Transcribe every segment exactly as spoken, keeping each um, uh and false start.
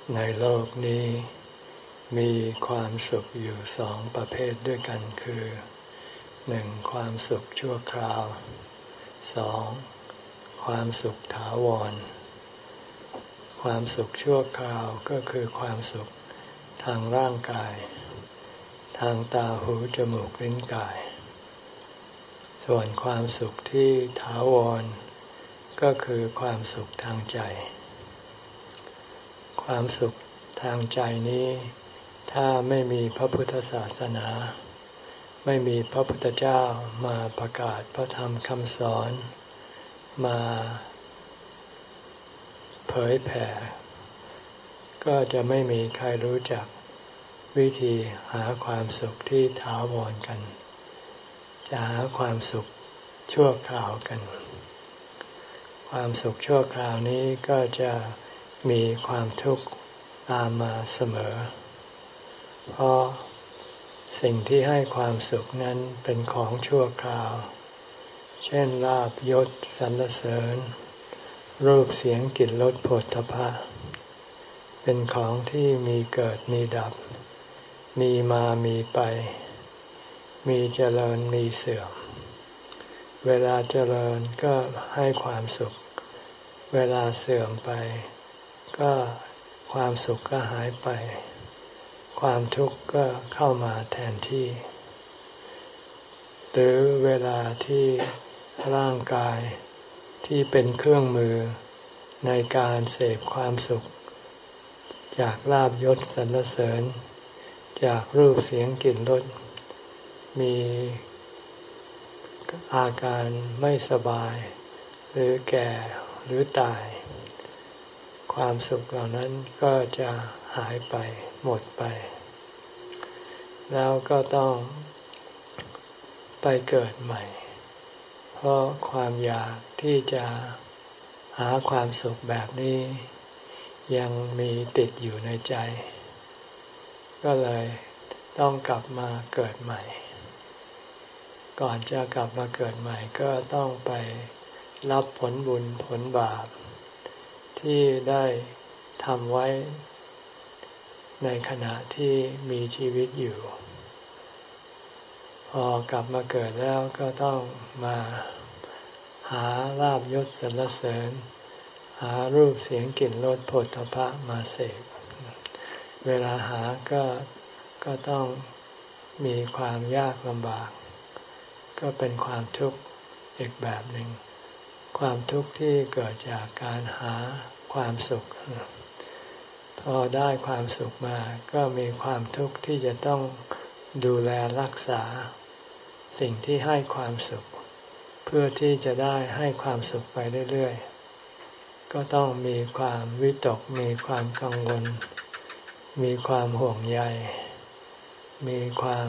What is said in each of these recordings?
ในโลกนี้มีความสุขอยู่สองประเภทด้วยกันคือหนึ่งความสุขชั่วคราวสองความสุขถาวรความสุขชั่วคราวก็คือความสุขทางร่างกายทางตาหูจมูกลิ้นกายส่วนความสุขที่ถาวรก็คือความสุขทางใจความสุขทางใจนี้ถ้าไม่มีพระพุทธศาสนาไม่มีพระพุทธเจ้ามาประกาศพระธรรมคำสอนมาเผยแผ่ก็จะไม่มีใครรู้จักวิธีหาความสุขที่ถาวรกันจะหาความสุขชั่วคราวกันความสุขชั่วคราวนี้ก็จะมีความทุกข์ตามมาเสมอเพราะสิ่งที่ให้ความสุขนั้นเป็นของชั่วคราวเช่นลาภยศสรรเสริญรูปเสียงกลิ่นรสโผฏฐัพพะเป็นของที่มีเกิดมีดับมีมามีไปมีเจริญมีเสื่อมเวลาเจริญก็ให้ความสุขเวลาเสื่อมไปก็ความสุขก็หายไปความทุกข์ก็เข้ามาแทนที่หรือเวลาที่ร่างกายที่เป็นเครื่องมือในการเสพความสุขจากลาภยศสรรเสริญจากรูปเสียงกลิ่นรสมีอาการไม่สบายหรือแก่หรือตายความสุขเหล่านั้นก็จะหายไปหมดไปแล้วก็ต้องไปเกิดใหม่เพราะความอยากที่จะหาความสุขแบบนี้ยังมีติดอยู่ในใจก็เลยต้องกลับมาเกิดใหม่ก่อนจะกลับมาเกิดใหม่ก็ต้องไปรับผลบุญผลบาปที่ได้ทำไว้ในขณะที่มีชีวิตอยู่พอกลับมาเกิดแล้วก็ต้องมาหาลาภยศสรรเสริญหารูปเสียงกลิ่นรสโผฏฐัพพะมาเสพเวลาหาก็ก็ต้องมีความยากลำบากก็เป็นความทุกข์อีกแบบหนึ่งความทุกข์ที่เกิดจากการหาความสุขพอได้ความสุขมาก็มีความทุกข์ที่จะต้องดูแลรักษาสิ่งที่ให้ความสุขเพื่อที่จะได้ให้ความสุขไปเรื่อยๆก็ต้องมีความวิตกมีความกังวลมีความห่วงใยมีความ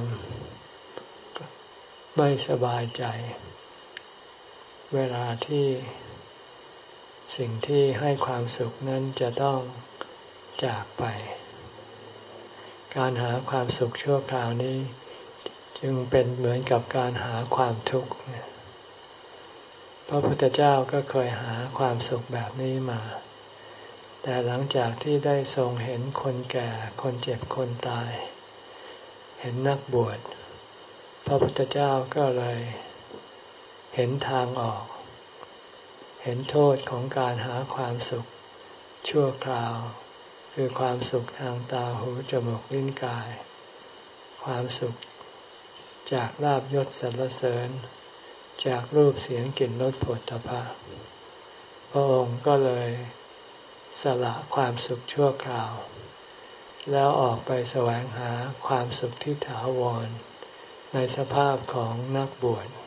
ไม่สบายใจเวลาที่สิ่งที่ให้ความสุขนั้นจะต้องจากไปการหาความสุขชั่วคราวนี้จึงเป็นเหมือนกับการหาความทุกข์พระพุทธเจ้าก็เคยหาความสุขแบบนี้มาแต่หลังจากที่ได้ทรงเห็นคนแก่คนเจ็บคนตายเห็นนักบวชพระพุทธเจ้าก็เลยเห็นทางออกเห็นโทษของการหาความสุขชั่วคราวคือความสุขทางตาหูจมูกลิ้นกายความสุขจากลาภยศสรรเสริญจากรูปเสียงกลิ่นรสโผฏฐัพพะพระองค์ก็เลยสละความสุขชั่วคราวแล้วออกไปแสวงหาความสุขที่ถาวรในสภาพของนักบวช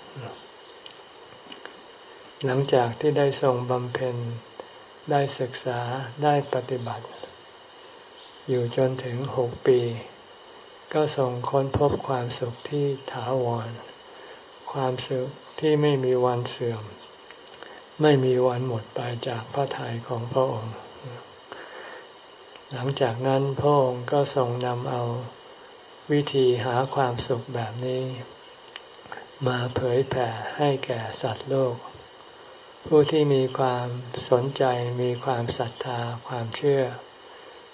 หลังจากที่ได้ทรงบำเพ็ญได้ศึกษาได้ปฏิบัติอยู่จนถึงหกปีก็ทรงค้นพบความสุขที่ถาวรความสุขที่ไม่มีวันเสื่อมไม่มีวันหมดไปจากพระทัยของพระองค์หลังจากนั้นพระองค์ก็ทรงนำเอาวิธีหาความสุขแบบนี้มาเผยแผ่ให้แก่สัตว์โลกผู้ที่มีความสนใจมีความศรัทธาความเชื่อ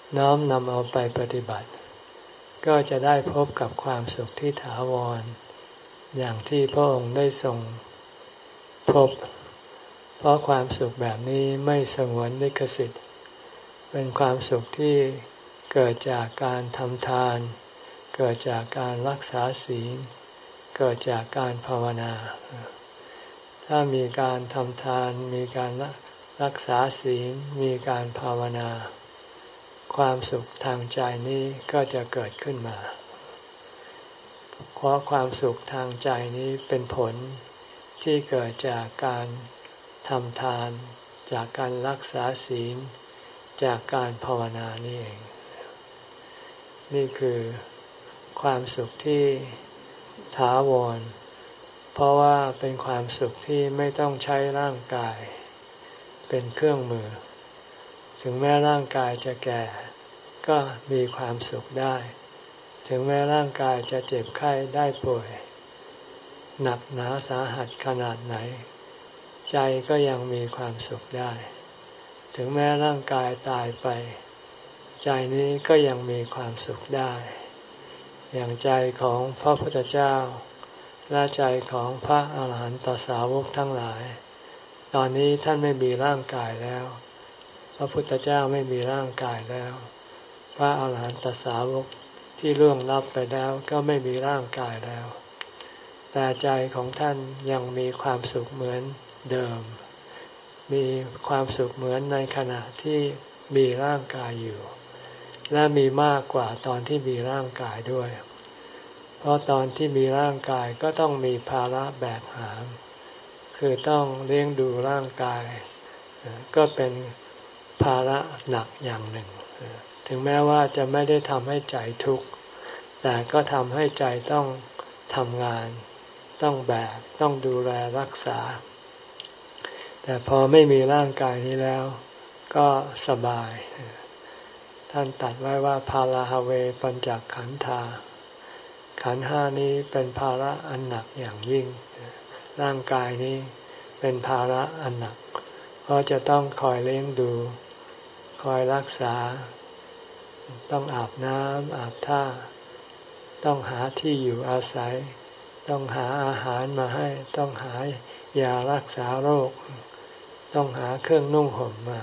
น้อมนำเอาไปปฏิบัติก็จะได้พบกับความสุขที่ถาวรอย่างที่พระองค์ได้ทรงพบเพราะความสุขแบบนี้ไม่สงวนลิขสิทธิ์เป็นความสุขที่เกิดจากการทำทานเกิดจากการรักษาศีลเกิดจากการภาวนาถ้ามีการทำทานมีการรักษาศีลมีการภาวนาความสุขทางใจนี้ก็จะเกิดขึ้นมาเพราะความสุขทางใจนี้เป็นผลที่เกิดจากการทำทานจากการรักษาศีลจากการภาวนานี่เองนี่คือความสุขที่ถาวรเพราะว่าเป็นความสุขที่ไม่ต้องใช้ร่างกายเป็นเครื่องมือถึงแม้ร่างกายจะแก่ก็มีความสุขได้ถึงแม้ร่างกายจะเจ็บไข้ได้ป่วยหนักหนาสาหัสขนาดไหนใจก็ยังมีความสุขได้ถึงแม้ร่างกายตายไปใจนี้ก็ยังมีความสุขได้อย่างใจของพระพุทธเจ้าและใจของพระอาหารหันตสาวกทั้งหลายตอนนี้ท่านไม่มีร่างกายแล้วพระพุทธเจ้าไม่มีร่างกายแล้วพระอาหารหันตสาวกที่ล่วงลับไปแล้วก็ไม่มีร่างกายแล้วแต่ใจของท่านยังมีความสุขเหมือนเดิมมีความสุขเหมือนในขณะที่มีร่างกายอยู่และมีมากกว่าตอนที่มีร่างกายด้วยเพราะตอนที่มีร่างกายก็ต้องมีภาระแบกหามคือต้องเลี้ยงดูร่างกายก็เป็นภาระหนักอย่างหนึ่งถึงแม้ว่าจะไม่ได้ทำให้ใจทุกข์แต่ก็ทำให้ใจต้องทำงานต้องแบกต้องดูแลรักษาแต่พอไม่มีร่างกายนี้แล้วก็สบายท่านตรัสไว้ว่าภาราฮเวปัญจขันธาขันธ์ห้านี้เป็นภาระอันหนักอย่างยิ่งร่างกายนี้เป็นภาระอันหนักเพราะจะต้องคอยเลี้ยงดูคอยรักษาต้องอาบน้ำอาบท่าต้องหาที่อยู่อาศัยต้องหาอาหารมาให้ต้องหายารักษาโรคต้องหาเครื่องนุ่งห่มมา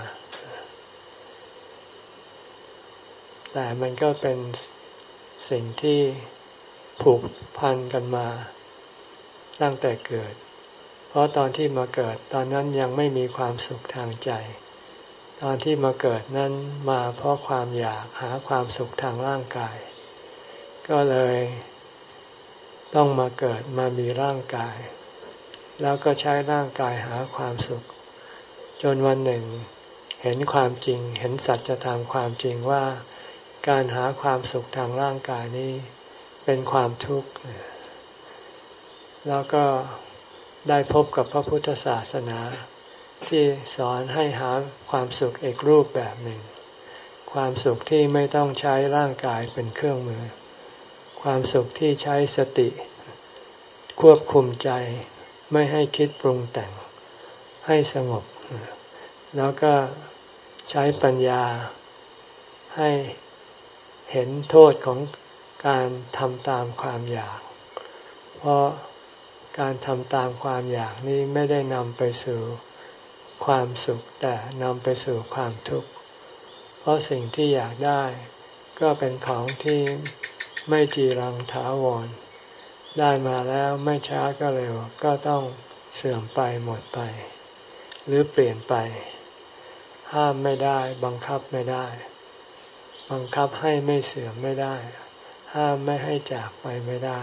แต่มันก็เป็นสิ่งที่ผูกพันกันมาตั้งแต่เกิดเพราะตอนที่มาเกิดตอนนั้นยังไม่มีความสุขทางใจตอนที่มาเกิดนั้นมาเพราะความอยากหาความสุขทางร่างกายก็เลยต้องมาเกิดมามีร่างกายแล้วก็ใช้ร่างกายหาความสุขจนวันหนึ่งเห็นความจริงเห็นสัจธรรมความจริงว่าการหาความสุขทางร่างกายนี้เป็นความทุกข์แล้วก็ได้พบกับพระพุทธศาสนาที่สอนให้หาความสุขอีกรูปแบบหนึ่งความสุขที่ไม่ต้องใช้ร่างกายเป็นเครื่องมือความสุขที่ใช้สติควบคุมใจไม่ให้คิดปรุงแต่งให้สงบแล้วก็ใช้ปัญญาให้เห็นโทษของการทำตามความอยากเพราะการทำตามความอยากนี้ไม่ได้นำไปสู่ความสุขแต่นำไปสู่ความทุกข์เพราะสิ่งที่อยากได้ก็เป็นของที่ไม่จีรังถาวรได้มาแล้วไม่ช้าก็เร็วก็ต้องเสื่อมไปหมดไปหรือเปลี่ยนไปห้ามไม่ได้บังคับไม่ได้บังคับให้ไม่เสื่อมไม่ได้ห้ามไม่ให้จากไปไม่ได้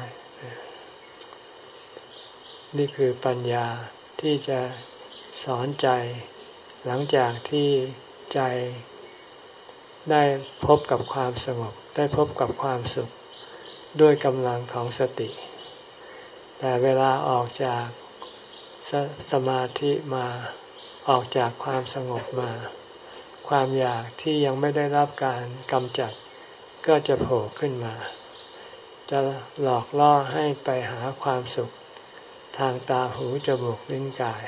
นี่คือปัญญาที่จะสอนใจหลังจากที่ใจได้พบกับความสงบได้พบกับความสุขด้วยกำลังของสติแต่เวลาออกจากส, สมาธิมาออกจากความสงบมาความอยากที่ยังไม่ได้รับการกำจัดก็จะโผล่ขึ้นมาจะหลอกล่อให้ไปหาความสุขทางตาหูจมูกลิ้นกาย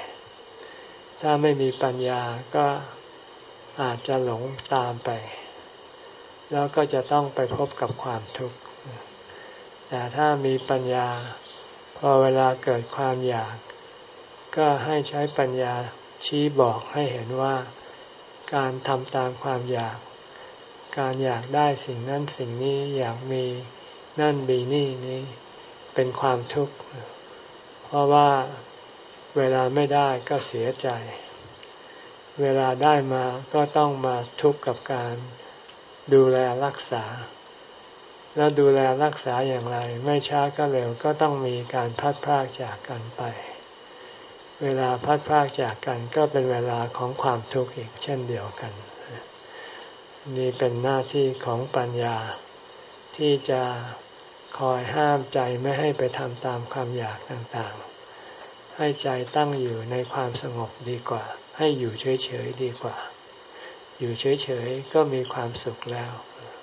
ถ้าไม่มีปัญญาก็อาจจะหลงตามไปแล้วก็จะต้องไปพบกับความทุกข์แต่ถ้ามีปัญญาพอเวลาเกิดความอยากก็ให้ใช้ปัญญาชี้บอกให้เห็นว่าการทำตามความอยากการอยากได้สิ่งนั้นสิ่งนี้อยากมีนั่นมีนี่นี้เป็นความทุกข์เพราะว่าเวลาไม่ได้ก็เสียใจเวลาได้มาก็ต้องมาทุกข์กับการดูแลรักษาแล้วดูแลรักษาอย่างไรไม่ช้าก็เร็วก็ต้องมีการพัดพรากจากกันไปเวลาพัดพรากจากกันก็เป็นเวลาของความทุกข์อีกเช่นเดียวกันนี่เป็นหน้าที่ของปัญญาที่จะคอยห้ามใจไม่ให้ไปทำตามความอยากต่างๆให้ใจตั้งอยู่ในความสงบดีกว่าให้อยู่เฉยๆดีกว่าอยู่เฉยๆก็มีความสุขแล้ว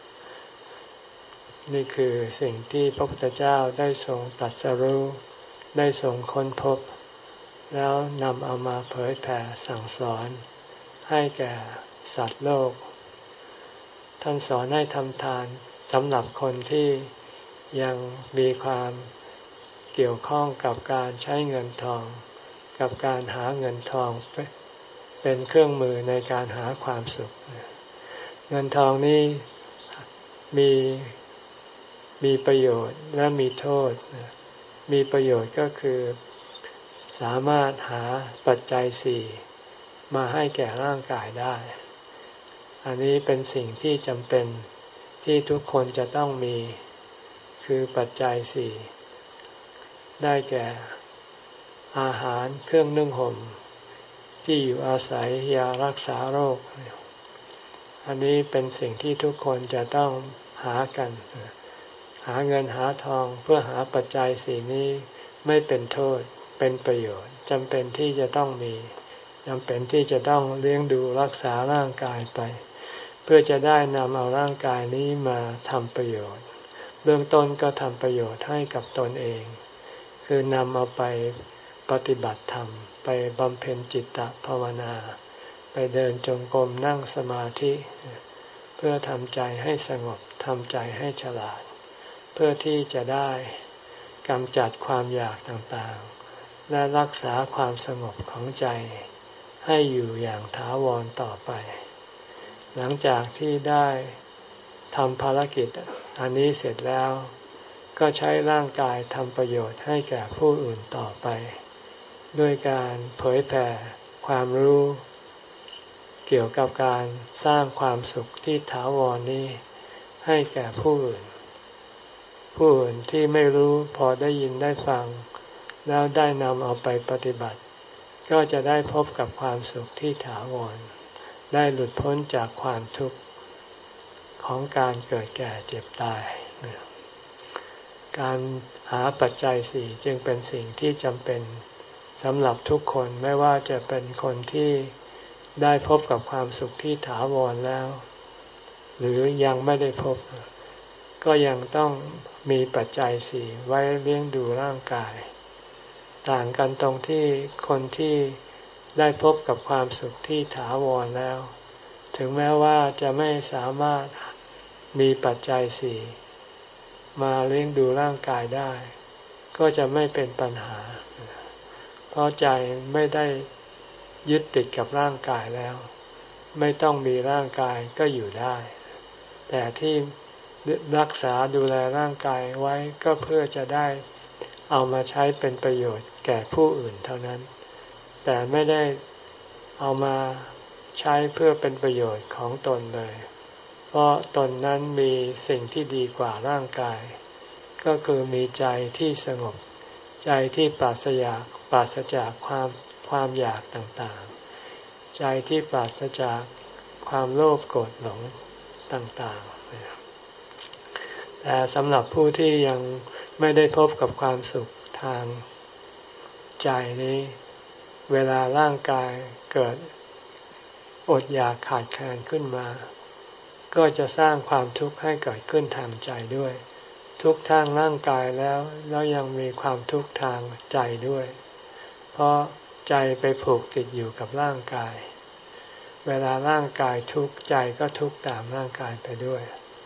นี่คือสิ่งที่พระพุทธเจ้าได้ทรงตรัสรู้ได้ทรงค้นพบแล้วนำเอามาเผยแผ่สั่งสอนให้แก่สัตว์โลกท่านสอนให้ทำทานสำหรับคนที่ยังมีความเกี่ยวข้องกับการใช้เงินทองกับการหาเงินทองเป็นเครื่องมือในการหาความสุขเงินทองนี้มีมีประโยชน์และมีโทษมีประโยชน์ก็คือสามารถหาปัจจัยสี่มาให้แก่ร่างกายได้อันนี้เป็นสิ่งที่จำเป็นที่ทุกคนจะต้องมีคือปัจจัยสี่ได้แก่อาหารเครื่องนึ่งห่มที่อยู่อาศัยยารักษาโรคอันนี้เป็นสิ่งที่ทุกคนจะต้องหากันหาเงินหาทองเพื่อหาปัจจัยสี่นี้ไม่เป็นโทษเป็นประโยชน์จำเป็นที่จะต้องมีจำเป็นที่จะต้องเลี้ยงดูรักษาร่างกายไปเพื่อจะได้นำเอาร่างกายนี้มาทำประโยชน์เบื้องต้นก็ทำประโยชน์ให้กับตนเองคือนำเอาไปปฏิบัติธรรมไปบำเพ็ญจิตตภาวนาไปเดินจงกรมนั่งสมาธิเพื่อทำใจให้สงบทำใจให้ฉลาดเพื่อที่จะได้กำจัดความอยากต่างๆและรักษาความสงบของใจให้อยู่อย่างถาวรต่อไปหลังจากที่ได้ทำภารกิจอันนี้เสร็จแล้วก็ใช้ร่างกายทำประโยชน์ให้แก่ผู้อื่นต่อไปด้วยการเผยแผ่ความรู้เกี่ยวกับการสร้างความสุขที่ถาวรนี้ให้แก่ผู้อื่นผู้อื่นที่ไม่รู้พอได้ยินได้ฟังแล้วได้นำเอาไปปฏิบัติก็จะได้พบกับความสุขที่ถาวรได้หลุดพ้นจากความทุกข์ของการเกิดแก่เจ็บตายการหาปัจจัยสี่จึงเป็นสิ่งที่จำเป็นสำหรับทุกคนไม่ว่าจะเป็นคนที่ได้พบกับความสุขที่ถาวรแล้วหรือยังไม่ได้พบก็ยังต้องมีปัจจัยสี่ไว้เลี้ยงดูร่างกายต่างกันตรงที่คนที่ได้พบกับความสุขที่ถาวรแล้วถึงแม้ว่าจะไม่สามารถมีปัจจัยสี่มาเลี้ยงดูร่างกายได้ก็จะไม่เป็นปัญหาเพราะใจไม่ได้ยึดติดกับร่างกายแล้วไม่ต้องมีร่างกายก็อยู่ได้แต่ที่รักษาดูแลร่างกายไว้ก็เพื่อจะได้เอามาใช้เป็นประโยชน์แก่ผู้อื่นเท่านั้นแต่ไม่ได้เอามาใช้เพื่อเป็นประโยชน์ของตนเลยเพราะตนนั้นมีสิ่งที่ดีกว่าร่างกายก็คือมีใจที่สงบใจที่ปราศจากปราศจากความความอยากต่างๆใจที่ปราศจากความโลภโกรธหลงต่างๆแต่สำหรับผู้ที่ยังไม่ได้พบกับความสุขทางใจนี้เวลาร่างกายเกิดอดอยากขาดแคลนขึ้นมาก็จะสร้างความทุกข์ให้เกิดขึ้นทางใจด้วยทุกข์ทางร่างกายแล้วแล้วยังมีความทุกข์ทางใจด้วยเพราะใจไปผูกติดอยู่กับร่างกายเวลาร่างกายทุกข์ใจก็ทุกข์ตามร่างกายไปด้วย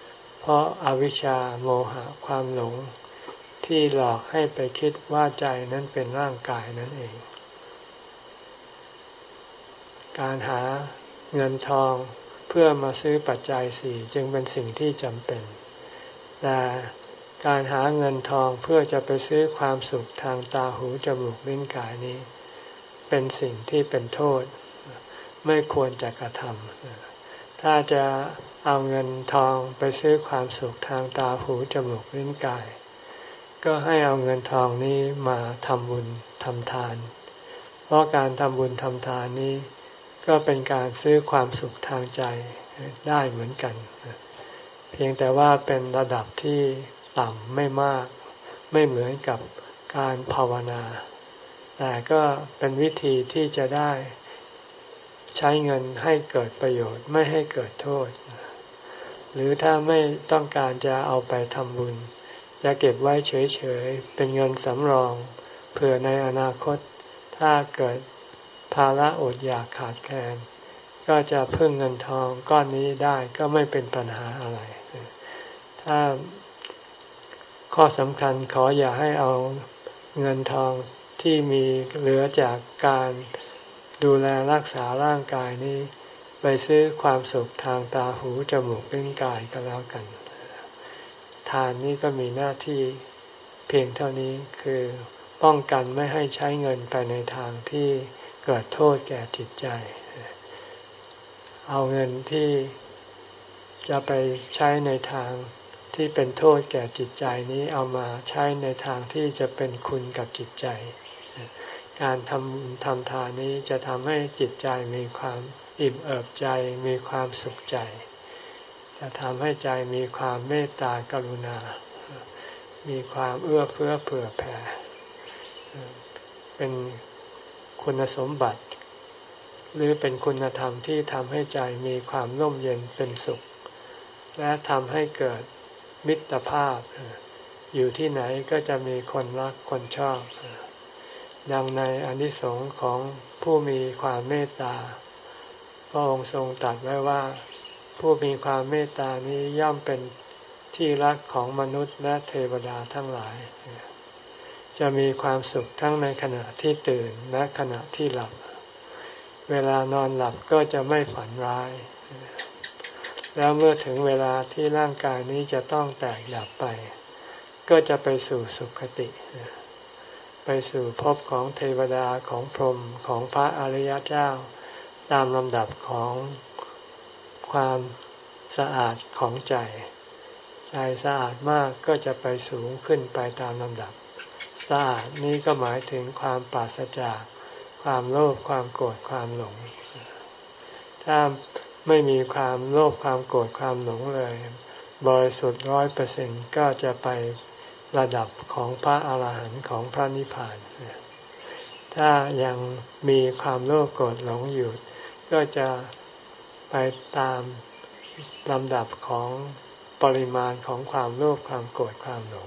เพราะอาวิชชาโมหะความหลงที่หลอกให้ไปคิดว่าใจนั้นเป็นร่างกายนั่นเองการหาเงินทองเพื่อมาซื้อปัจจัยสี่จึงเป็นสิ่งที่จำเป็นแต่การหาเงินทองเพื่อจะไปซื้อความสุขทางตาหูจมูกลิ้นกายนี้เป็นสิ่งที่เป็นโทษไม่ควรจะกระทำถ้าจะเอาเงินทองไปซื้อความสุขทางตาหูจมูกลิ้นกายก็ให้เอาเงินทองนี้มาทำบุญทำทานเพราะการทำบุญทำทานนี้ก็เป็นการซื้อความสุขทางใจได้เหมือนกันเพียงแต่ว่าเป็นระดับที่ต่ำไม่มากไม่เหมือนกับการภาวนาแต่ก็เป็นวิธีที่จะได้ใช้เงินให้เกิดประโยชน์ไม่ให้เกิดโทษหรือถ้าไม่ต้องการจะเอาไปทำบุญจะเก็บไว้เฉยๆเป็นเงินสำรองเผื่อในอนาคตถ้าเกิดภาระอดอยากขาดแคลนก็จะพึ่งเงินทองก้อนนี้ได้ก็ไม่เป็นปัญหาอะไรถ้าข้อสำคัญขออย่าให้เอาเงินทองที่มีเหลือจากการดูแลรักษาร่างกายนี้ไปซื้อความสุขทางตาหูจมูกลิ้นกายก็แล้วกันทานนี้ก็มีหน้าที่เพียงเท่านี้คือป้องกันไม่ให้ใช้เงินไปในทางที่เกิดโทษแก่จิตใจเอาเงินที่จะไปใช้ในทางที่เป็นโทษแก่จิตใจนี้เอามาใช้ในทางที่จะเป็นคุณกับจิตใจการทำทำทานนี้จะทำให้จิตใจมีความอิ่มเอิบใจมีความสุขใจจะทำให้ใจมีความเมตตากรุณามีความเอื้อเฟื้อเผื่อแผ่เป็นคุณสมบัติหรือเป็นคุณธรรมที่ทำให้ใจมีความร่มเย็นเป็นสุขและทำให้เกิดมิตรภาพอยู่ที่ไหนก็จะมีคนรักคนชอบดังในอานิสงส์ของผู้มีความเมตตาพระองค์ทรงตรัสไว้ว่าผู้มีความเมตตานี้ย่อมเป็นที่รักของมนุษย์และเทวดาทั้งหลายจะมีความสุขทั้งในขณะที่ตื่นและขณะที่หลับเวลานอนหลับก็จะไม่ฝันร้ายแล้วเมื่อถึงเวลาที่ร่างกายนี้จะต้องแตกดับไปก็จะไปสู่สุคติไปสู่ภพของเทวดาของพรหมของพระอริยเจ้าตามลำดับของความสะอาดของใจใจสะอาดมากก็จะไปสูงขึ้นไปตามลำดับสะอาดนี้ก็หมายถึงความปราศจากความโลภความโกรธความหลงถ้าไม่มีความโลภความโกรธความหลงเลยบริสุทธิ์ร้อยเปอร์เซ็นต์ก็จะไประดับของพระอาหารหันต์ของพระนิพพานถ้ายังมีความโลภโกรธหลงอยู่ก็จะไปตามลำดับของปริมาณของความโลภความโกรธความหลง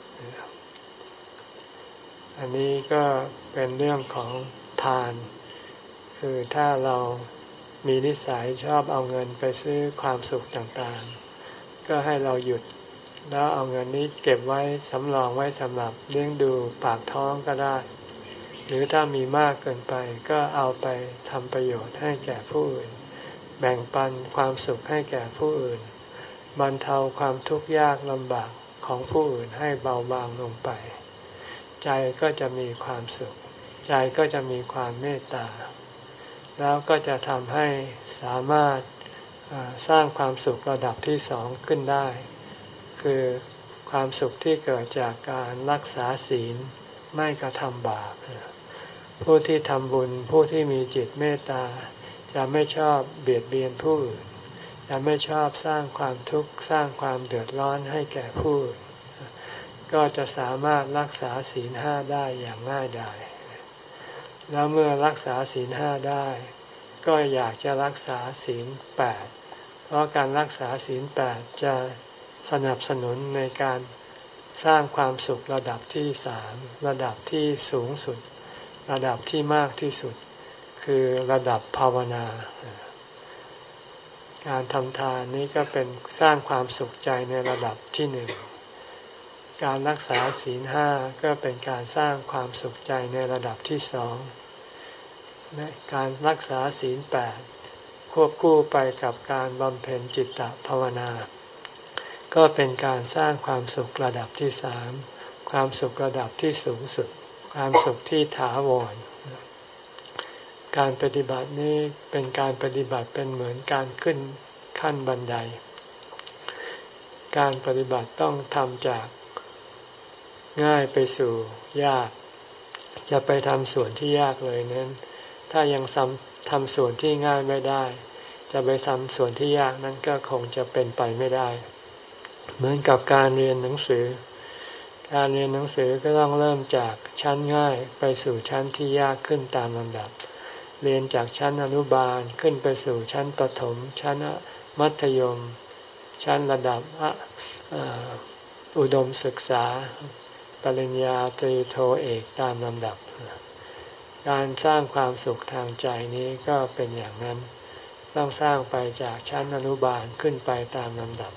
อันนี้ก็เป็นเรื่องของทานคือถ้าเรามีนิสัยชอบเอาเงินไปซื้อความสุขต่างๆก็ให้เราหยุดแล้วเอาเงินนี้เก็บไว้สำรองไว้สำหรับเลี้ยงดูปากท้องก็ได้หรือถ้ามีมากเกินไปก็เอาไปทำประโยชน์ให้แก่ผู้อื่นแบ่งปันความสุขให้แก่ผู้อื่นบรรเทาความทุกข์ยากลำบากของผู้อื่นให้เบาบางลงไปใจก็จะมีความสุขใจก็จะมีความเมตตาแล้วก็จะทำให้สามารถสร้างความสุขระดับที่สองขึ้นได้คือความสุขที่เกิดจากการรักษาศีลไม่กระทำบาปผู้ที่ทำบุญผู้ที่มีจิตเมตตาจะไม่ชอบเบียดเบียนผู้อื่นจะไม่ชอบสร้างความทุกข์สร้างความเดือดร้อนให้แก่ผู้อื่นก็จะสามารถรักษาศีลห้าได้อย่างง่ายดายแล้วเมื่อรักษาศีลห้าได้ก็อยากจะรักษาศีลแปดเพราะการรักษาศีลแปดจะสนับสนุนในการสร้างความสุขระดับที่สามระดับที่สูงสุดระดับที่มากที่สุดคือระดับภาวนาการทำทานนี้ก็เป็นสร้างความสุขใจในระดับที่หนึ่งการรักษาศีลห้าก็เป็นการสร้างความสุขใจในระดับที่สองและการรักษาศีลแปดควบคู่ไปกับการบำเพ็ญจิตตภาวนาก็เป็นการสร้างความสุขระดับที่สามความสุขระดับที่สูงสุดความสุขที่ถาวรการปฏิบัตินี้เป็นการปฏิบัติเป็นเหมือนการขึ้นขั้นบันไดการปฏิบัติต้องทำจากง่ายไปสู่ยากจะไปทำส่วนที่ยากเลยนั้นถ้ายังทำส่วนที่ง่ายไม่ได้จะไปทำส่วนที่ยากนั้นก็คงจะเป็นไปไม่ได้เหมือนกับการเรียนหนังสือการเรียนหนังสือก็ต้องเริ่มจากชั้นง่ายไปสู่ชั้นที่ยากขึ้นตามลำดับเรียนจากชั้นอนุบาลขึ้นไปสู่ชั้นประถมชั้นมัธยมชั้นระดับอุดมศึกษาปริญญาตรีโทเอกตามลำดับการสร้างความสุขทางใจนี้ก็เป็นอย่างนั้นต้องสร้างไปจากชั้นอนุบาลขึ้นไปตามลำดับ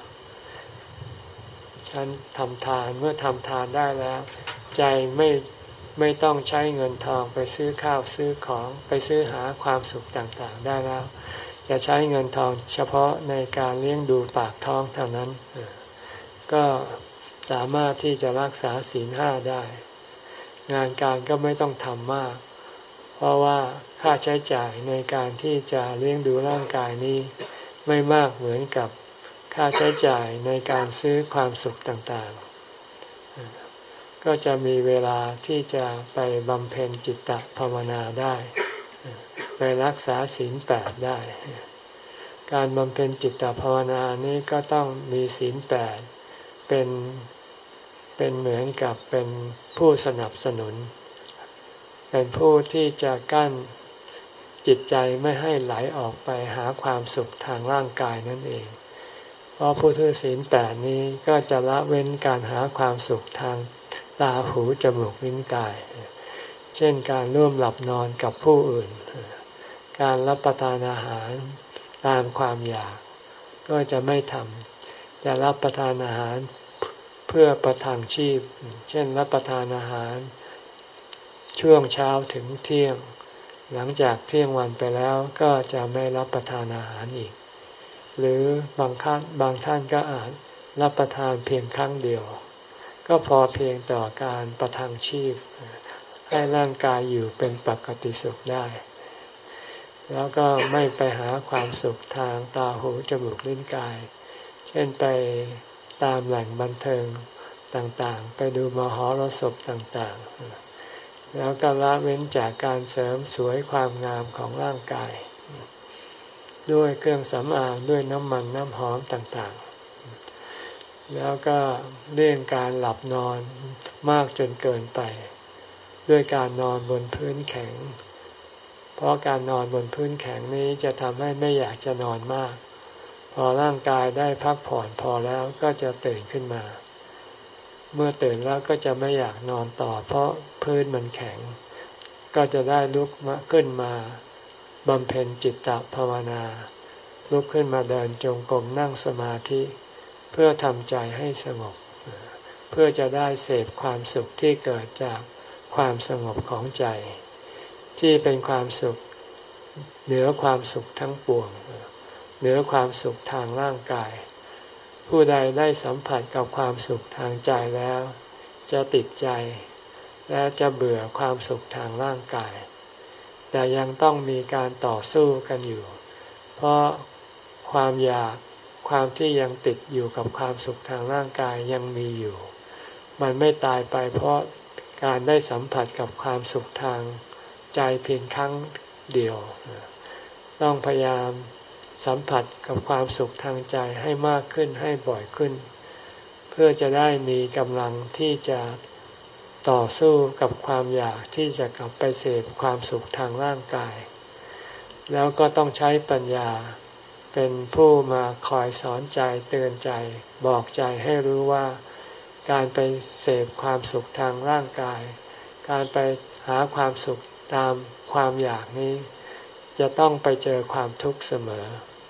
ชั้นทำทานเมื่อทำทานได้แล้วใจไม่ไม่ต้องใช้เงินทองไปซื้อข้าวซื้อของไปซื้อหาความสุขต่างๆได้แล้วจะใช้เงินทองเฉพาะในการเลี้ยงดูปากท้องเท่านั้นก็สามารถที่จะรักษาศีลห้าได้งานการก็ไม่ต้องทำมากเพราะว่าค่าใช้จ่ายในการที่จะเลี้ยงดูร่างกายนี้ไม่มากเหมือนกับค่าใช้จ่ายในการซื้อความสุขต่างๆก็จะมีเวลาที่จะไปบำเพ็ญจิตตภาวนาได้ไปรักษาศีลแปดได้การบำเพ็ญจิตตภาวนานี้ก็ต้องมีศีลแปดเป็นเป็นเหมือนกับเป็นผู้สนับสนุนเป็นผู้ที่จะกั้นจิตใจไม่ให้ไหลออกไปหาความสุขทางร่างกายนั่นเองเพราะผู้ถือศีลแปดนี้ก็จะละเว้นการหาความสุขทางตาหูจมูกลิ้นกายเช่นการร่วมหลับนอนกับผู้อื่นการรับประทานอาหารตามความอยากก็จะไม่ทำจะรับประทานอาหารเพื่อประทังชีพเช่นรับประทานอาหารช่วงเช้าถึงเที่ยงหลังจากเที่ยงวันไปแล้วก็จะไม่รับประทานอาหารอีกหรือบางท่านบางท่านก็อาจรับประทานเพียงครั้งเดียวก็พอเพียงต่อการประทังชีพให้ร่างกายอยู่เป็นปกติสุขได้แล้วก็ไม่ไปหาความสุขทางตาหูจมูกลิ้นกายเช่นไปตามแหล่งบันเทิงต่างๆไปดูมหรสพต่างๆแล้วก็ละเว้นจากการเสริมสวยความงามของร่างกายด้วยเครื่องสำอางด้วยน้ำมันน้ำหอมต่างๆแล้วก็เลี่ยงการหลับนอนมากจนเกินไปด้วยการนอนบนพื้นแข็งเพราะการนอนบนพื้นแข็งนี้จะทำให้ไม่อยากจะนอนมากพอร่างกายได้พักผ่อนพอแล้วก็จะตื่นขึ้นมาเมื่อตื่นแล้วก็จะไม่อยากนอนต่อเพราะพื้นมันแข็งก็จะได้ลุกมาขึ้นมาบำเพ็ญจิตตภาวนาลุกขึ้นมาเดินจงกรมนั่งสมาธิเพื่อทำใจให้สงบเพื่อจะได้เสพความสุขที่เกิดจากความสงบของใจที่เป็นความสุขเหนือความสุขทั้งปวงเหนือความสุขทางร่างกายผู้ใดได้สัมผัสกับความสุขทางใจแล้วจะติดใจและจะเบื่อความสุขทางร่างกายแต่ยังต้องมีการต่อสู้กันอยู่เพราะความอยากความที่ยังติดอยู่กับความสุขทางร่างกายยังมีอยู่มันไม่ตายไปเพราะการได้สัมผัสกับความสุขทางใจเพียงครั้งเดียวต้องพยายามสัมผัสกับความสุขทางใจให้มากขึ้นให้บ่อยขึ้นเพื่อจะได้มีกำลังที่จะต่อสู้กับความอยากที่จะกลับไปเสพความสุขทางร่างกายแล้วก็ต้องใช้ปัญญาเป็นผู้มาคอยสอนใจเตือนใจบอกใจให้รู้ว่าการไปเสพความสุขทางร่างกายการไปหาความสุขตามความอยากนี้จะต้องไปเจอความทุกข์เสมอ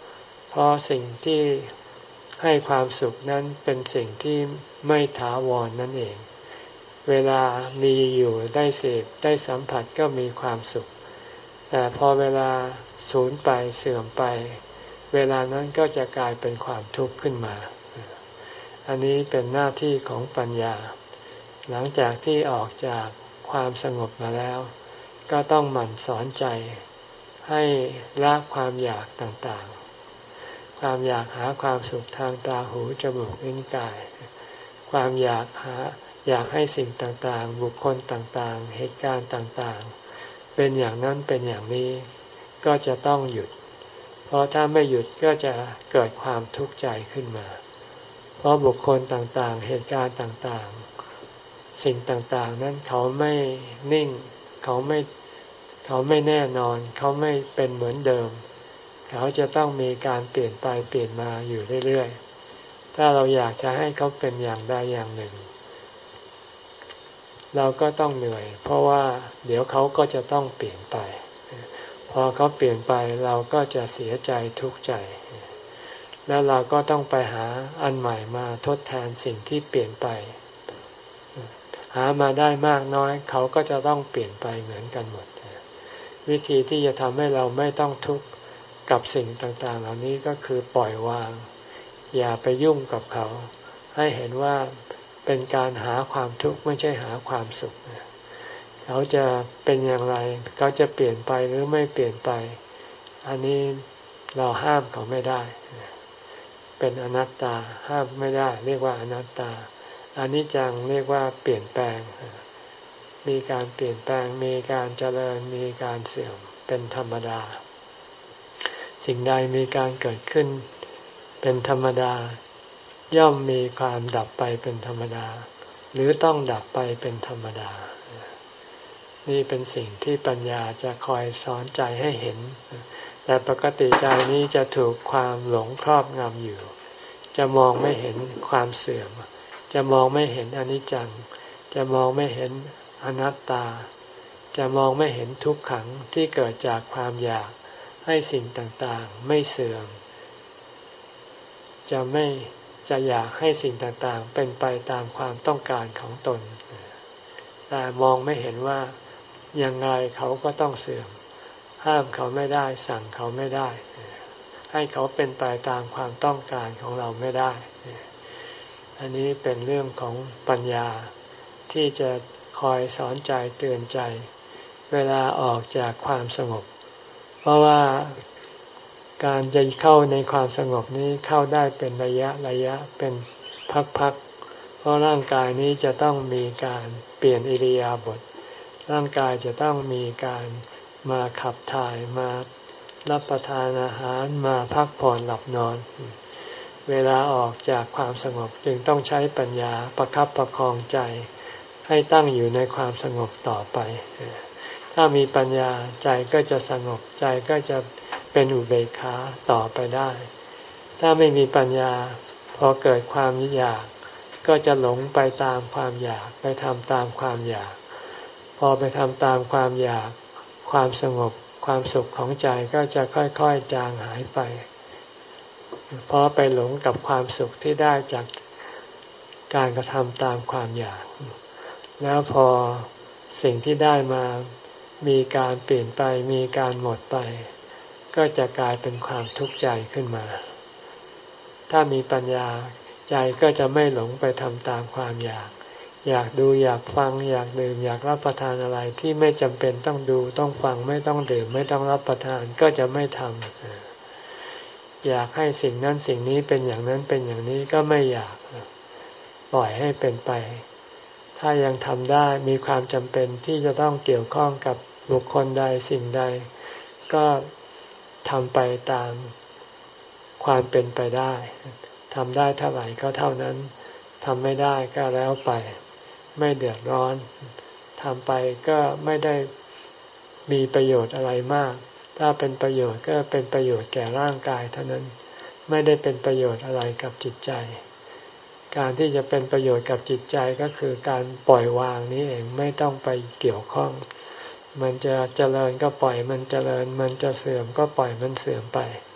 เพราะสิ่งที่ให้ความสุขนั้นเป็นสิ่งที่ไม่ถาวรนั่นเองเวลามีอยู่ได้เสพได้สัมผัสก็มีความสุขแต่พอเวลาสูญไปเสื่อมไปเวลานั้นก็จะกลายเป็นความทุกข์ขึ้นมาอันนี้เป็นหน้าที่ของปัญญาหลังจากที่ออกจากความสงบมาแล้วก็ต้องหมั่นสอนใจให้ละความอยากต่างๆความอยากหาความสุขทางตาหูจมูกลิ้นกายความอยากหาอยากให้สิ่งต่างๆบุคคลต่างๆเหตุการณ์ต่างๆเป็นอย่างนั้นเป็นอย่างนี้ก็จะต้องหยุดเพราะถ้าไม่หยุดก็จะเกิดความทุกข์ใจขึ้นมาเพราะบุคคลต่างๆเหตุการณ์ต่างๆสิ่งต่างๆนั้นเขาไม่นิ่งเขาไม่เขาไม่แน่นอนเขาไม่เป็นเหมือนเดิมเขาจะต้องมีการเปลี่ยนไปเปลี่ยนมาอยู่เรื่อยๆถ้าเราอยากจะให้เขาเป็นอย่างใดอย่างหนึ่งเราก็ต้องเหนื่อยเพราะว่าเดี๋ยวเขาก็จะต้องเปลี่ยนไปพอเขาเปลี่ยนไปเราก็จะเสียใจทุกข์ใจแล้วเราก็ต้องไปหาอันใหม่มาทดแทนสิ่งที่เปลี่ยนไปหามาได้มากน้อยเขาก็จะต้องเปลี่ยนไปเหมือนกันหมดวิธีที่จะทำให้เราไม่ต้องทุกข์กับสิ่งต่างๆเหล่านี้ก็คือปล่อยวางอย่าไปยุ่งกับเขาให้เห็นว่าเป็นการหาความทุกข์ไม่ใช่หาความสุขเขาจะเป็นอย่างไรเขาจะเปลี่ยนไปหรือไม่เปลี่ยนไปอันนี้เราห้ามเขาไม่ได้เป็นอนัตตาห้ามไม่ได้เรียกว่าอนัตตาอนิจจังเรียกว่าเปลี่ยนแปลงมีการเปลี่ยนแปลงมีการเจริญมีการเสื่อมเป็นธรรมดาสิ่งใดมีการเกิดขึ้นเป็นธรรมดาย่อมมีความดับไปเป็นธรรมดาหรือต้องดับไปเป็นธรรมดานี่เป็นสิ่งที่ปัญญาจะคอยสอนใจให้เห็นแต่ปกติใจนี้จะถูกความหลงครอบงำอยู่จะมองไม่เห็นความเสื่อมจะมองไม่เห็นอนิจจังจะมองไม่เห็นอนัตตาจะมองไม่เห็นทุกขังที่เกิดจากความอยากให้สิ่งต่างๆไม่เสื่อมจะไม่จะอยากให้สิ่งต่างๆเป็นไปตามความต้องการของตนแต่มองไม่เห็นว่ายังไงเขาก็ต้องเสื่อมห้ามเขาไม่ได้สั่งเขาไม่ได้ให้เขาเป็นไปตามความต้องการของเราไม่ได้อันนี้เป็นเรื่องของปัญญาที่จะคอยสอนใจเตือนใจเวลาออกจากความสงบเพราะว่าการจะเข้าในความสงบนี้เข้าได้เป็นระยะระยะเป็นพักๆเพราะร่างกายนี้จะต้องมีการเปลี่ยนอิริยาบถร่างกายจะต้องมีการมาขับถ่ายมารับประทานอาหารมาพักผ่อนหลับนอนเวลาออกจากความสงบจึงต้องใช้ปัญญาประคับประคองใจให้ตั้งอยู่ในความสงบต่อไปถ้ามีปัญญาใจก็จะสงบใจก็จะเป็นอุเบกขาต่อไปได้ถ้าไม่มีปัญญาพอเกิดความอยากก็จะหลงไปตามความอยากไปทำตามความอยากพอไปทำตามความอยากความสงบความสุขของใจก็จะค่อยๆจางหายไปเพราะไปหลงกับความสุขที่ได้จากการกระทำตามความอยากแล้วพอสิ่งที่ได้มามีการเปลี่ยนไปมีการหมดไปก็จะกลายเป็นความทุกข์ใจขึ้นมาถ้ามีปัญญาใจก็จะไม่หลงไปทำตามความอยากอยากดูอยากฟังอยากดื่มอยากรับประทานอะไรที่ไม่จำเป็นต้องดูต้องฟังไม่ต้องดื่มไม่ต้องรับประทานก็จะไม่ทำอยากให้สิ่งนั้นสิ่งนี้เป็นอย่างนั้นเป็นอย่างนี้ก็ไม่อยากปล่อยให้เป็นไปถ้ายังทำได้มีความจำเป็นที่จะต้องเกี่ยวข้องกับบุคคลใดสิ่งใดก็ทำไปตามความเป็นไปได้ทำได้เท่าไหร่ก็เท่านั้นทำไม่ได้ก็แล้วไปไม่เดือดร้อนทำไปก็ไม่ได้มีประโยชน์อะไรมากถ้าเป็นประโยชน์ก็เป็นประโยชน์แก่ร่างกายเท่านั้นไม่ได้เป็นประโยชน์อะไรกับจิตใจการที่จะเป็นประโยชน์กับจิตใจก็คือการปล่อยวางนี้เองไม่ต้องไปเกี่ยวข้องมันจะเจริญก็ปล่อยมันเจริญมันจะเสื่อมก็ปล่อยมันเสื่อมไป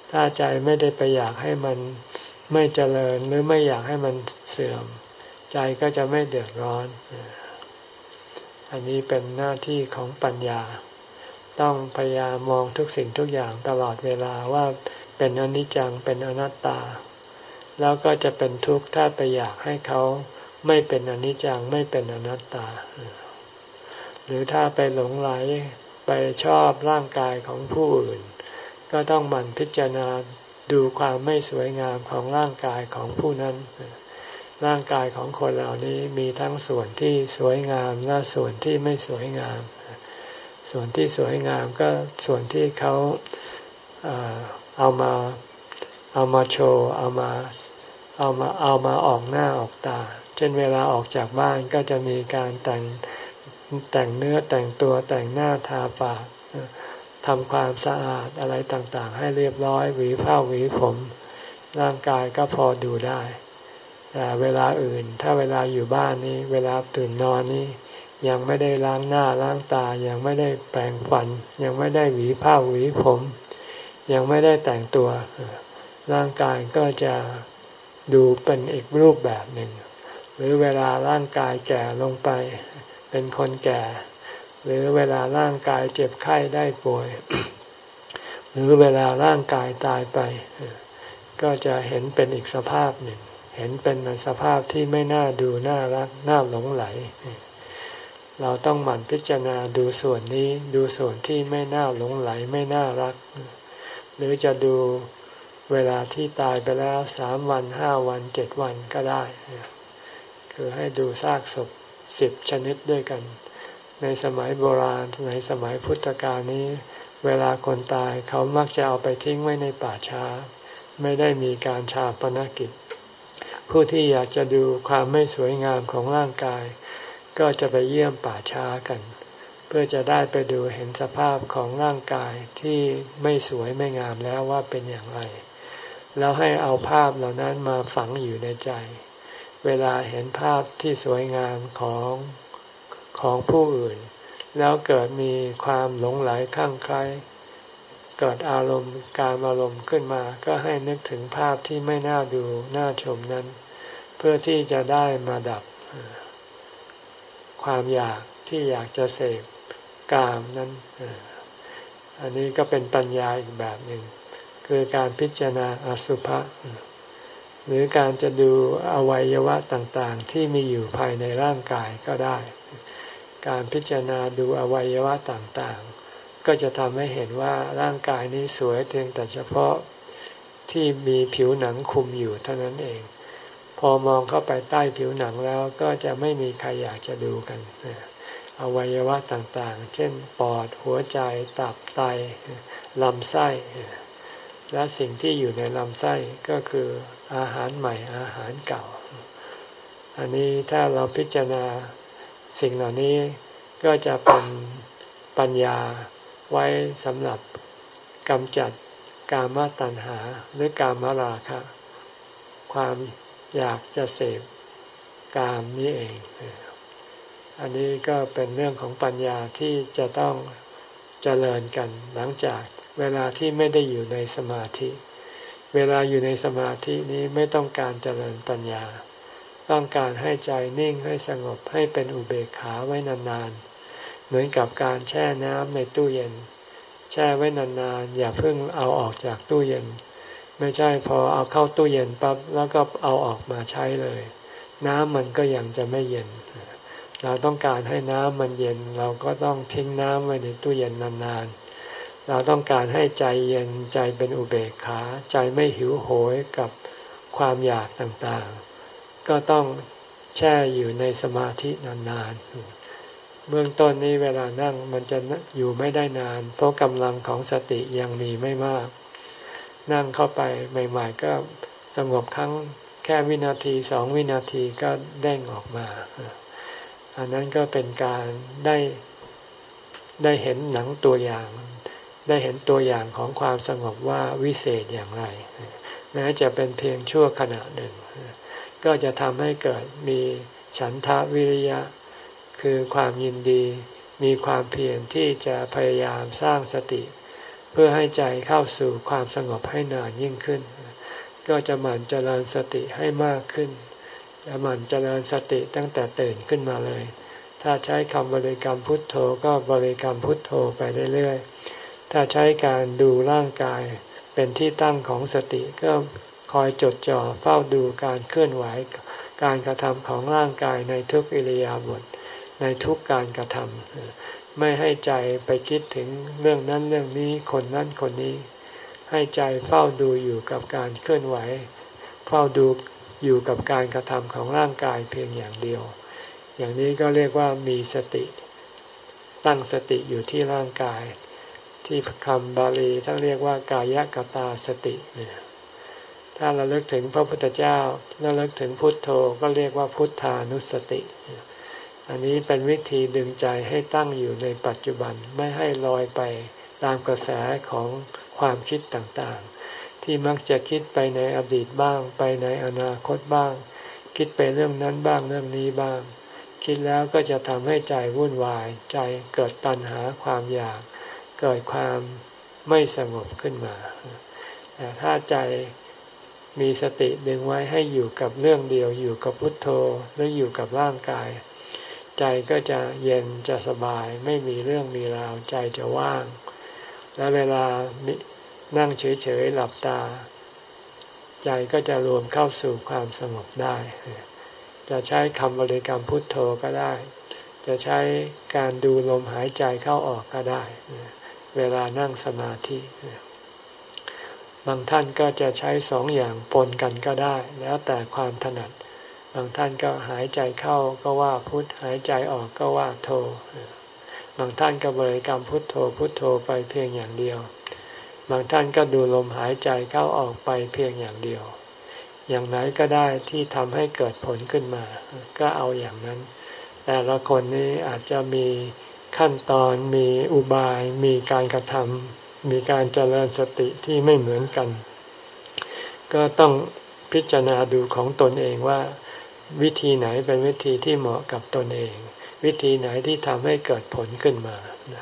ถ้าใจไม่ได้ไปอยากให้มันไม่เจริญหรือไม่อยากให้มันเสื่อมใจก็จะไม่เดือดร้อนอันนี้เป็นหน้าที่ของปัญญาต้องพยายามมองทุกสิ่งทุกอย่างตลอดเวลาว่าเป็นอนิจจังเป็นอนัตตาแล้วก็จะเป็นทุกข์ถ้าไปอยากให้เขาไม่เป็นอนิจจังไม่เป็นอนัตตาหรือถ้าไปหลงไหลไปชอบร่างกายของผู้อื่นก็ต้องหมั่นพิจารณาดูความไม่สวยงามของร่างกายของผู้นั้นร่างกายของคนเหล่านี้มีทั้งส่วนที่สวยงามและส่วนที่ไม่สวยงามส่วนที่สวยงามก็ส่วนที่เขาเอามาเอามาโชว์เอามาเอามาเอามาออกหน้าออกตาเช่นเวลาออกจากบ้านก็จะมีการแต่งแต่งเนื้อแต่งตัวแต่งหน้าทาปากทำความสะอาดอะไรต่างๆให้เรียบร้อยหวีผ้าหวีผมร่างกายก็พอดูได้แต่เวลาอื่นถ้าเวลาอยู่บ้านนี้เวลาตื่นนอนนี้ยังไม่ได้ล้างหน้าล้างตายังไม่ได้แปรงฟันยังไม่ได้หวีผ้าหวีผมยังไม่ได้แต่งตัวร่างกายก็จะดูเป็นอีกรูปแบบหนึ่งหรือเวลาร่างกายแก่ลงไปเป็นคนแก่หรือเวลาร่างกายเจ็บไข้ได้ป่วย หรือเวลาร่างกายตายไปก็จะเห็นเป็นอีกสภาพหนึ่งเห็นเป็นสภาพที่ไม่น่าดูน่ารักน่าหลงไหลเราต้องหมั่นพิจารณาดูส่วนนี้ดูส่วนที่ไม่น่าหลงไหลไม่น่ารักหรือจะดูเวลาที่ตายไปแล้วสามวันห้าวันเจ็ดวันก็ได้คือให้ดูซากศพสิบชนิดด้วยกันในสมัยโบราณในสมัยพุทธกาลนี้เวลาคนตายเขามักจะเอาไปทิ้งไว้ในป่าช้าไม่ได้มีการฌาปนกิจผู้ที่อยากจะดูความไม่สวยงามของร่างกายก็จะไปเยี่ยมป่าช้ากันเพื่อจะได้ไปดูเห็นสภาพของร่างกายที่ไม่สวยไม่งามแล้วว่าเป็นอย่างไรแล้วให้เอาภาพเหล่านั้นมาฝังอยู่ในใจเวลาเห็นภาพที่สวยงามของของผู้อื่นแล้วเกิดมีความหลงไหลคลั่งไคล้เกิดอารมณ์การอารมณ์ขึ้นมาก็ให้นึกถึงภาพที่ไม่น่าดูน่าชมนั้นเพื่อที่จะได้มาดับความอยากที่อยากจะเสพกามนั้นอันนี้ก็เป็นปัญญาอีกแบบหนึ่งคือการพิจารณาอสุภะหรือการจะดูอวัยวะต่างๆที่มีอยู่ภายในร่างกายก็ได้การพิจารณาดูอวัยวะต่างๆก็จะทำให้เห็นว่าร่างกายนี้สวยเพียงแต่เฉพาะที่มีผิวหนังคุมอยู่เท่านั้นเองพอมองเข้าไปใต้ผิวหนังแล้วก็จะไม่มีใครอยากจะดูกันอวัยวะต่างๆเช่นปอดหัวใจตับไตลำไส้และสิ่งที่อยู่ในลำไส้ก็คืออาหารใหม่อาหารเก่าอันนี้ถ้าเราพิจารณาสิ่งเหล่านี้ก็จะเป็นปัญญาไว้สำหรับกำจัดกามตัณหาหรือกามราคะความอยากจะเสพกามนี้เองอันนี้ก็เป็นเรื่องของปัญญาที่จะต้องเจริญกันหลังจากเวลาที่ไม่ได้อยู่ในสมาธิเวลาอยู่ในสมาธินี้ไม่ต้องการเจริญปัญญาต้องการให้ใจนิ่งให้สงบให้เป็นอุเบกขาไว้นานๆเหมือนกับการแช่น้ำในตู้เย็นแช่ไว้นานๆอย่าเพิ่งเอาออกจากตู้เย็นไม่ใช่พอเอาเข้าตู้เย็นปั๊บแล้วก็เอาออกมาใช้เลยน้ำมันก็ยังจะไม่เย็นเราต้องการให้น้ำมันเย็นเราก็ต้องทิ้งน้ำไว้ในตู้เย็นนานๆเราต้องการให้ใจเย็นใจเป็นอุเบกขาใจไม่หิวโหยกับความอยากต่างๆก็ต้องแช่อยู่ในสมาธินานๆเบื้องต้นนี้เวลานั่งมันจะอยู่ไม่ได้นานเพราะกำลังของสติยังมีไม่มากนั่งเข้าไปใหม่ๆก็สงบครั้งแค่วินาทีสองวินาทีก็เด้งออกมาอันนั้นก็เป็นการได้ได้เห็นหนังตัวอย่างได้เห็นตัวอย่างของความสงบว่าวิเศษอย่างไรแม้จะเป็นเพียงชั่วขณะหนึ่งก็จะทำให้เกิดมีฉันทะวิริยะคือความยินดีมีความเพียรที่จะพยายามสร้างสติเพื่อให้ใจเข้าสู่ความสงบให้นานยิ่งขึ้นก็จะหมั่นเจริญสติให้มากขึ้นจะหมั่นเจริญสติตั้งแต่ตื่นขึ้นมาเลยถ้าใช้คำบริกรรมพุทโธก็บริกรรมพุทโธไปเรื่อยๆถ้าใช้การดูร่างกายเป็นที่ตั้งของสติก็คอยจดจ่อเฝ้าดูการเคลื่อนไหวการกระทำของร่างกายในทุกอิริยาบถในทุกการกระทำไม่ให้ใจไปคิดถึงเรื่องนั้นเรื่องนี้คนนั้นคนนี้ให้ใจเฝ้าดูอยู่กับการเคลื่อนไหวเฝ้าดูอยู่กับการกระทำของร่างกายเพียงอย่างเดียวอย่างนี้ก็เรียกว่ามีสติตั้งสติอยู่ที่ร่างกายที่คำบาลีท่านเรียกว่ากายกตาสติถ้าเราเลิกถึงพระพุทธเจ้าแล้วเลิกถึงพุทโธก็เรียกว่าพุทธานุสติอันนี้เป็นวิธีดึงใจให้ตั้งอยู่ในปัจจุบันไม่ให้ลอยไปตามกระแสของความคิดต่างๆที่มักจะคิดไปในอดีตบ้างไปในอนาคตบ้างคิดไปเรื่องนั้นบ้างเรื่องนี้บ้างคิดแล้วก็จะทำให้ใจวุ่นวายใจเกิดตัณหาความอยากเกิดความไม่สงบขึ้นมาแต่ถ้าใจมีสติดึงไว้ให้อยู่กับเรื่องเดียวอยู่กับพุทโธหรืออยู่กับร่างกายใจก็จะเย็นจะสบายไม่มีเรื่องมีราวใจจะว่างและเวลานั่งเฉยๆหลับตาใจก็จะรวมเข้าสู่ความสงบได้จะใช้คำบริกรรมพุทโธก็ได้จะใช้การดูลมหายใจเข้าออกก็ได้เวลานั่งสมาธิบางท่านก็จะใช้สองอย่างปนกันก็ได้แล้วแต่ความถนัดบางท่านก็หายใจเข้าก็ว่าพุทหายใจออกก็ว่าโธบางท่านก็บริกรรมพุทโธพุทโธไปเพียงอย่างเดียวบางท่านก็ดูลมหายใจเข้าออกไปเพียงอย่างเดียวอย่างไหนก็ได้ที่ทำให้เกิดผลขึ้นมาก็เอาอย่างนั้นแต่ละคนนี้อาจจะมีขั้นตอนมีอุบายมีการกระทำมีการเจริญสติที่ไม่เหมือนกันก็ต้องพิจารณาดูของตนเองว่าวิธีไหนเป็นวิธีที่เหมาะกับตนเองวิธีไหนที่ทำให้เกิดผลขึ้นมา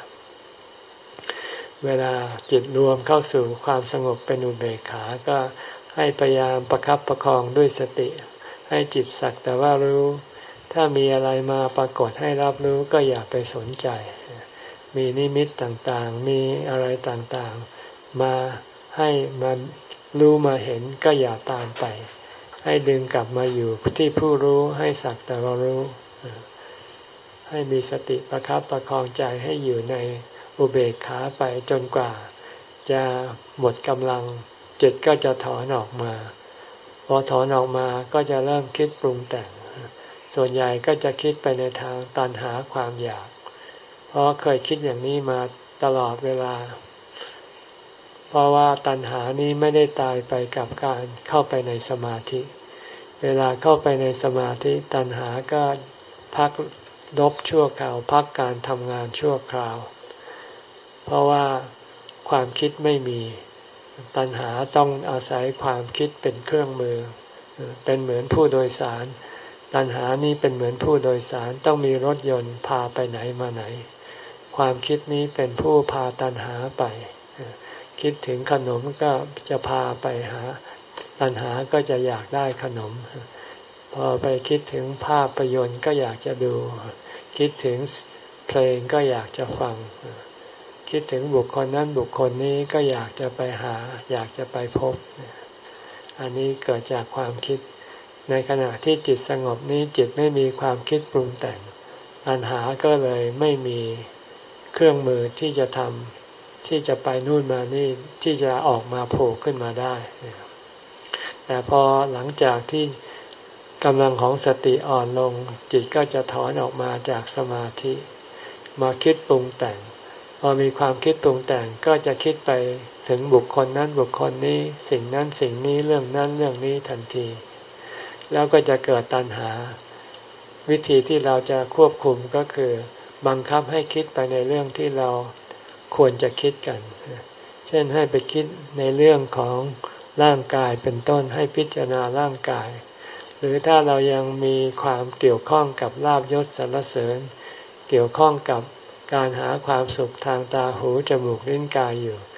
เวลาจิตรวมเข้าสู่ความสงบเป็นอุเบกขาก็ให้พยายามประคับประคองด้วยสติให้จิตสักแต่ว่ารู้ถ้ามีอะไรมาปรากฏให้รับรู้ก็อย่าไปสนใจมีนิมิตต่างๆมีอะไรต่างๆมาให้มันรู้มาเห็นก็อย่าตามไปให้ดึงกลับมาอยู่ที่ผู้รู้ให้สักแต่ว่ารู้ให้มีสติประคับประคองใจให้อยู่ในอุเบกขาไปจนกว่าจะหมดกำลังจิตก็จะถอนออกมาพอถอนออกมาก็จะเริ่มคิดปรุงแต่งส่วนใหญ่ก็จะคิดไปในทางตัณหาความอยากเพราะเคยคิดอย่างนี้มาตลอดเวลาเพราะว่าตัณหานี้ไม่ได้ตายไปกับการเข้าไปในสมาธิเวลาเข้าไปในสมาธิตัณหาก็พักลบชั่วคราวพักการทำงานชั่วคราวเพราะว่าความคิดไม่มีตัณหาต้องอาศัยความคิดเป็นเครื่องมือเป็นเหมือนผู้โดยสารตัณหานี้เป็นเหมือนผู้โดยสารต้องมีรถยนต์พาไปไหนมาไหนความคิดนี้เป็นผู้พาตัณหาไปคิดถึงขนมก็จะพาไปหาตัณหาก็จะอยากได้ขนมพอไปคิดถึงภาพยนตร์ก็อยากจะดูคิดถึงเพลงก็อยากจะฟังคิดถึงบุคคลนั้นบุคคลนี้ก็อยากจะไปหาอยากจะไปพบอันนี้เกิดจากความคิดในขณะที่จิตสงบนี้จิตไม่มีความคิดปรุงแต่งตัณหาก็เลยไม่มีเครื่องมือที่จะทำที่จะไปนู่นมานี่ที่จะออกมาโผล่ขึ้นมาได้แต่พอหลังจากที่กำลังของสติอ่อนลงจิตก็จะถอนออกมาจากสมาธิมาคิดปรุงแต่งพอมีความคิดปรุงแต่งก็จะคิดไปถึงบุคคลนั้นบุคคลนี้สิ่งนั้นสิ่งนี้เรื่องนั้นเรื่องนี้ทันทีแล้วก็จะเกิดตัณหาวิธีที่เราจะควบคุมก็คือบังคับให้คิดไปในเรื่องที่เราควรจะคิดกันเช่นให้ไปคิดในเรื่องของร่างกายเป็นต้นให้พิจารณาร่างกายหรือถ้าเรายังมีความเกี่ยวข้องกับลาภยศสรรเสริญเกี่ยวข้องกับการหาความสุขทางตาหูจมูกลิ้นกายอยู่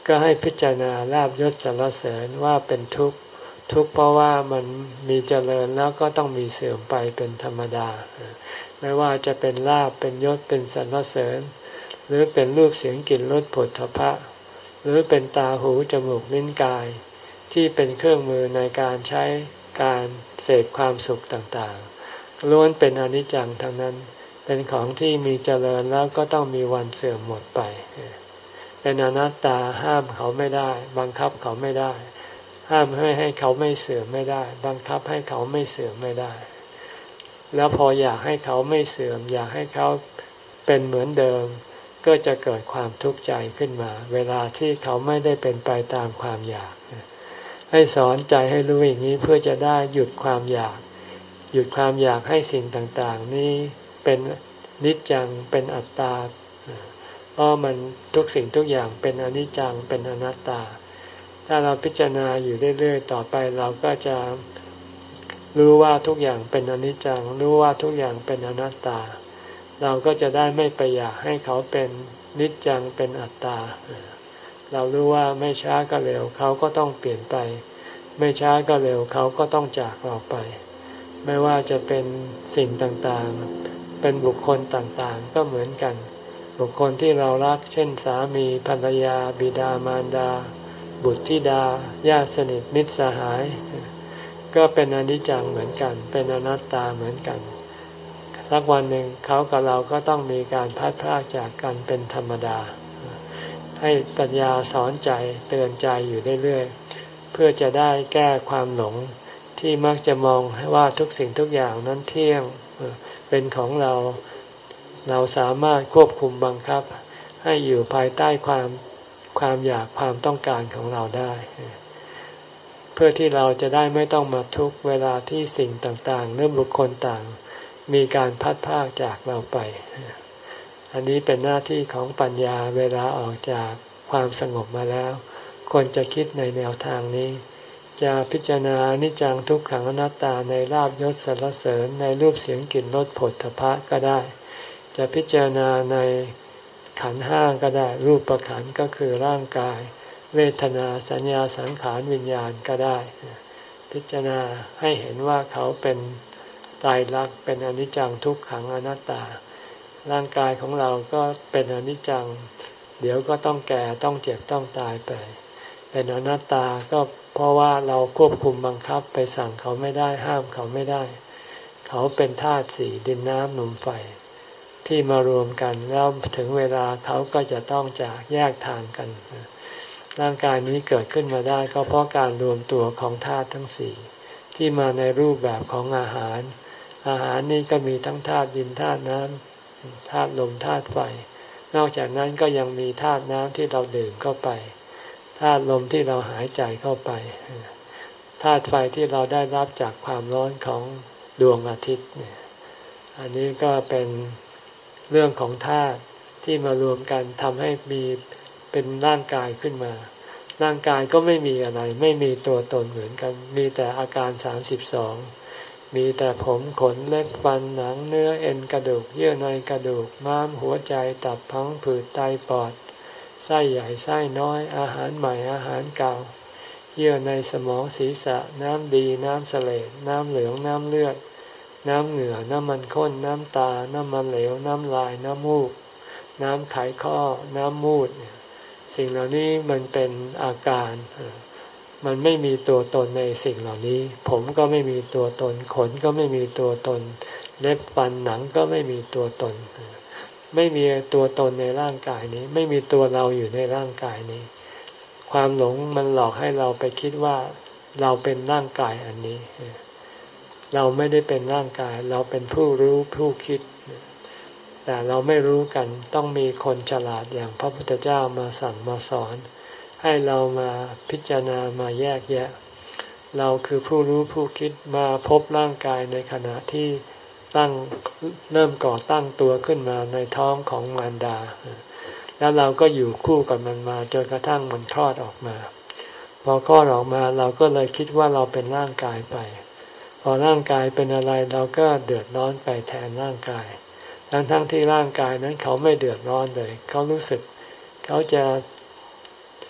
ก็ให้พิจารณาลาภยศสรรเสริญว่าเป็นทุกข์ทุกข์เพราะว่ามันมีเจริญแล้วก็ต้องมีเสื่อมไปเป็นธรรมดาไม่ว่าจะเป็นลาภเป็นยศเป็นสรรเสริญหรือเป็นรูปเสียงกลิ่นรสผลทพะหรือเป็นตาหูจมูกลิ้นกายที่เป็นเครื่องมือในการใช้การเสพความสุขต่างๆล้วนเป็นอนิจจังทั้งนั้นเป็นของที่มีเจริญแล้วก็ต้องมีวันเสื่อมหมดไปเป็นอนัตตาห้ามเขาไม่ได้บังคับเขาไม่ได้ห้ามให้ให้เขาไม่เสื่อมไม่ได้บังคับให้เขาไม่เสื่อมไม่ได้แล้วพออยากให้เขาไม่เสื่อมอยากให้เขาเป็นเหมือนเดิมก็จะเกิดความทุกข์ใจขึ้นมาเวลาที่เขาไม่ได้เป็นไปตามความอยากให้สอนใจให้รู้อย่างนี้เพื่อจะได้หยุดความอยากหยุดความอยากให้สิ่งต่างๆนี้เป็นนิจจังเป็นอัตตาเพราะมันทุกสิ่งทุกอย่างเป็นอนิจจังเป็นอนัตตาถ้าเราพิจารณาอยู่เรื่อยๆต่อไปเราก็จะรู้ว่าทุกอย่างเป็นอนิจจังรู้ว่าทุกอย่างเป็นอนัตตาเราก็จะได้ไม่ไปอยากให้เขาเป็นนิจจังเป็นอัตตาเรารู้ว่าไม่ช้าก็เร็วเขาก็ต้องเปลี่ยนไปไม่ช้าก็เร็วเขาก็ต้องจากเราไปไม่ว่าจะเป็นสิ่งต่างๆเป็นบุคคลต่างๆก็เหมือนกันบุคคลที่เรารักเช่นสามีภรรยาบิดามารดาบุตรธิดาญาติสนิทมิตรสหายก็เป็นอนิจจังเหมือนกันเป็นอนัตตาเหมือนกันสักวันหนึ่งเขากับเราก็ต้องมีการพัดพรากจากกันเป็นธรรมดาให้ปัญญาสอนใจเตือนใจอยู่เรื่อยๆเพื่อจะได้แก้ความหลงที่มักจะมองว่าทุกสิ่งทุกอย่างนั้นเที่ยงเป็นของเราเราสามารถควบคุมบังคับให้อยู่ภายใต้ความความอยากความต้องการของเราได้เพื่อที่เราจะได้ไม่ต้องมาทุกข์เวลาที่สิ่งต่างๆหรือบุคคลต่างมีการพัดพรากจากเราไปอันนี้เป็นหน้าที่ของปัญญาเวลาออกจากความสงบมาแล้วควรจะคิดในแนวทางนี้จะพิจารณาอนิจจังทุกขังอนัตตาในลาภยศสรรเสริญในรูปเสียงกลิ่นรสผลทพะก็ได้จะพิจารณาในขันธ์ห้าก็ได้รูปขันธ์ก็คือร่างกายเวทนาสัญญาสังขารวิญญาณก็ได้พิจารณาให้เห็นว่าเขาเป็นไตรลักษณ์เป็นอนิจจังทุกขังอนัตตาร่างกายของเราก็เป็นอนิจจังเดี๋ยวก็ต้องแก่ต้องเจ็บต้องตายไปเป็นอนัตตาก็เพราะว่าเราควบคุมบังคับไปสั่งเขาไม่ได้ห้ามเขาไม่ได้เขาเป็นธาตุสี่ดินน้ำลมไฟที่มารวมกันแล้วถึงเวลาเขาก็จะต้องจากแยกทางกันร่างกายนี้เกิดขึ้นมาได้ก็เพราะการรวมตัวของธาตุทั้งสี่ที่มาในรูปแบบของอาหารอาหารนี้ก็มีทั้งธาตุดินธาตุน้ำธาตุลมธาตุไฟนอกจากนั้นก็ยังมีธาตุน้ำที่เราดื่มเข้าไปธาตุลมที่เราหายใจเข้าไปธาตุไฟที่เราได้รับจากความร้อนของดวงอาทิตย์อันนี้ก็เป็นเรื่องของธาตุที่มารวมกันทำให้มีเป็นร่างกายขึ้นมาร่างกายก็ไม่มีอะไรไม่มีตัวตนเหมือนกันมีแต่อาการสามสิบสองมีแต่ผมขนเล็บฟันหนังเนื้อเอ็นกระดูกเยื่อในกระดูกม้ามหัวใจตับพังผืดไตปอดไส้ใหญ่ไส้น้อยอาหารใหม่อาหารเก่าเยื่อในสมองศีรษะน้ำดีน้ำเสลดน้ำเหลืองน้ำเลือดน้ำเหงื่อน้ำมันข้นน้ำตาน้ำมันเหลวน้ำลายน้ำมูกน้ำไขข้อน้ำมูดสิ่งเหล่านี้มันเป็นอาการมันไม่มีตัวตนในสิ่งเหล่านี้ผมก็ไม่มีตัวตนขนก็ไม่มีตัวตนเล็บฟันหนังก็ไม่มีตัวตนไม่มีตัวตนในร่างกายนี้ไม่มีตัวเราอยู่ในร่างกายนี้ความหลงมันหลอกให้เราไปคิดว่าเราเป็นร่างกายอันนี้เราไม่ได้เป็นร่างกายเราเป็นผู้รู้ผู้คิดแต่เราไม่รู้กันต้องมีคนฉลาดอย่างพระพุทธเจ้ามาสั่งมาสอนให้เรามาพิจารณามาแยกแยะเราคือผู้รู้ผู้คิดมาพบร่างกายในขณะที่ตั้งเริ่มก่อตั้งตัวขึ้นมาในท้องของมารดาแล้วเราก็อยู่คู่กับมันมาจนกระทั่งมันคลอดออกมาพอคลอดออกมาเราก็เลยคิดว่าเราเป็นร่างกายไปพอร่างกายเป็นอะไรเราก็เดือดร้อนไปแทนร่างกายทั้งทั้งที่ร่างกายนั้นเขาไม่เดือดร้อนเลยเขารู้สึกเขาจะ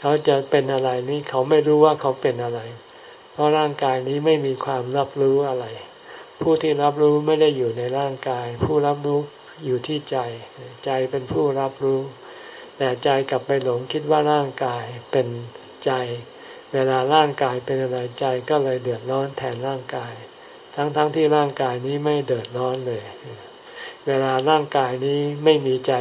เขาจะเป็นอะไรนี่เขาไม่รู้ว่าเขาเป็นอะไรเพราะร่างกายนี้ไม่มีความรับรู้อะไรผู้ที่รับรู้ไม่ได้อยู่ในร่างกายผู้รับรู้อยู่ที่ใจใจเป็นผู้รับรู้แต่ใจกลับไปหลงคิดว่าร่างกายเป็นใจเวลาร่างกายเป็นอะไรใจก็เลยเดือดร้อนแทนร่างกายทั้งๆ ท, ที่ร่างกายนี้ไม่เดือดร้อนเลยเวลาร่างกายนี้ไม่มีใจ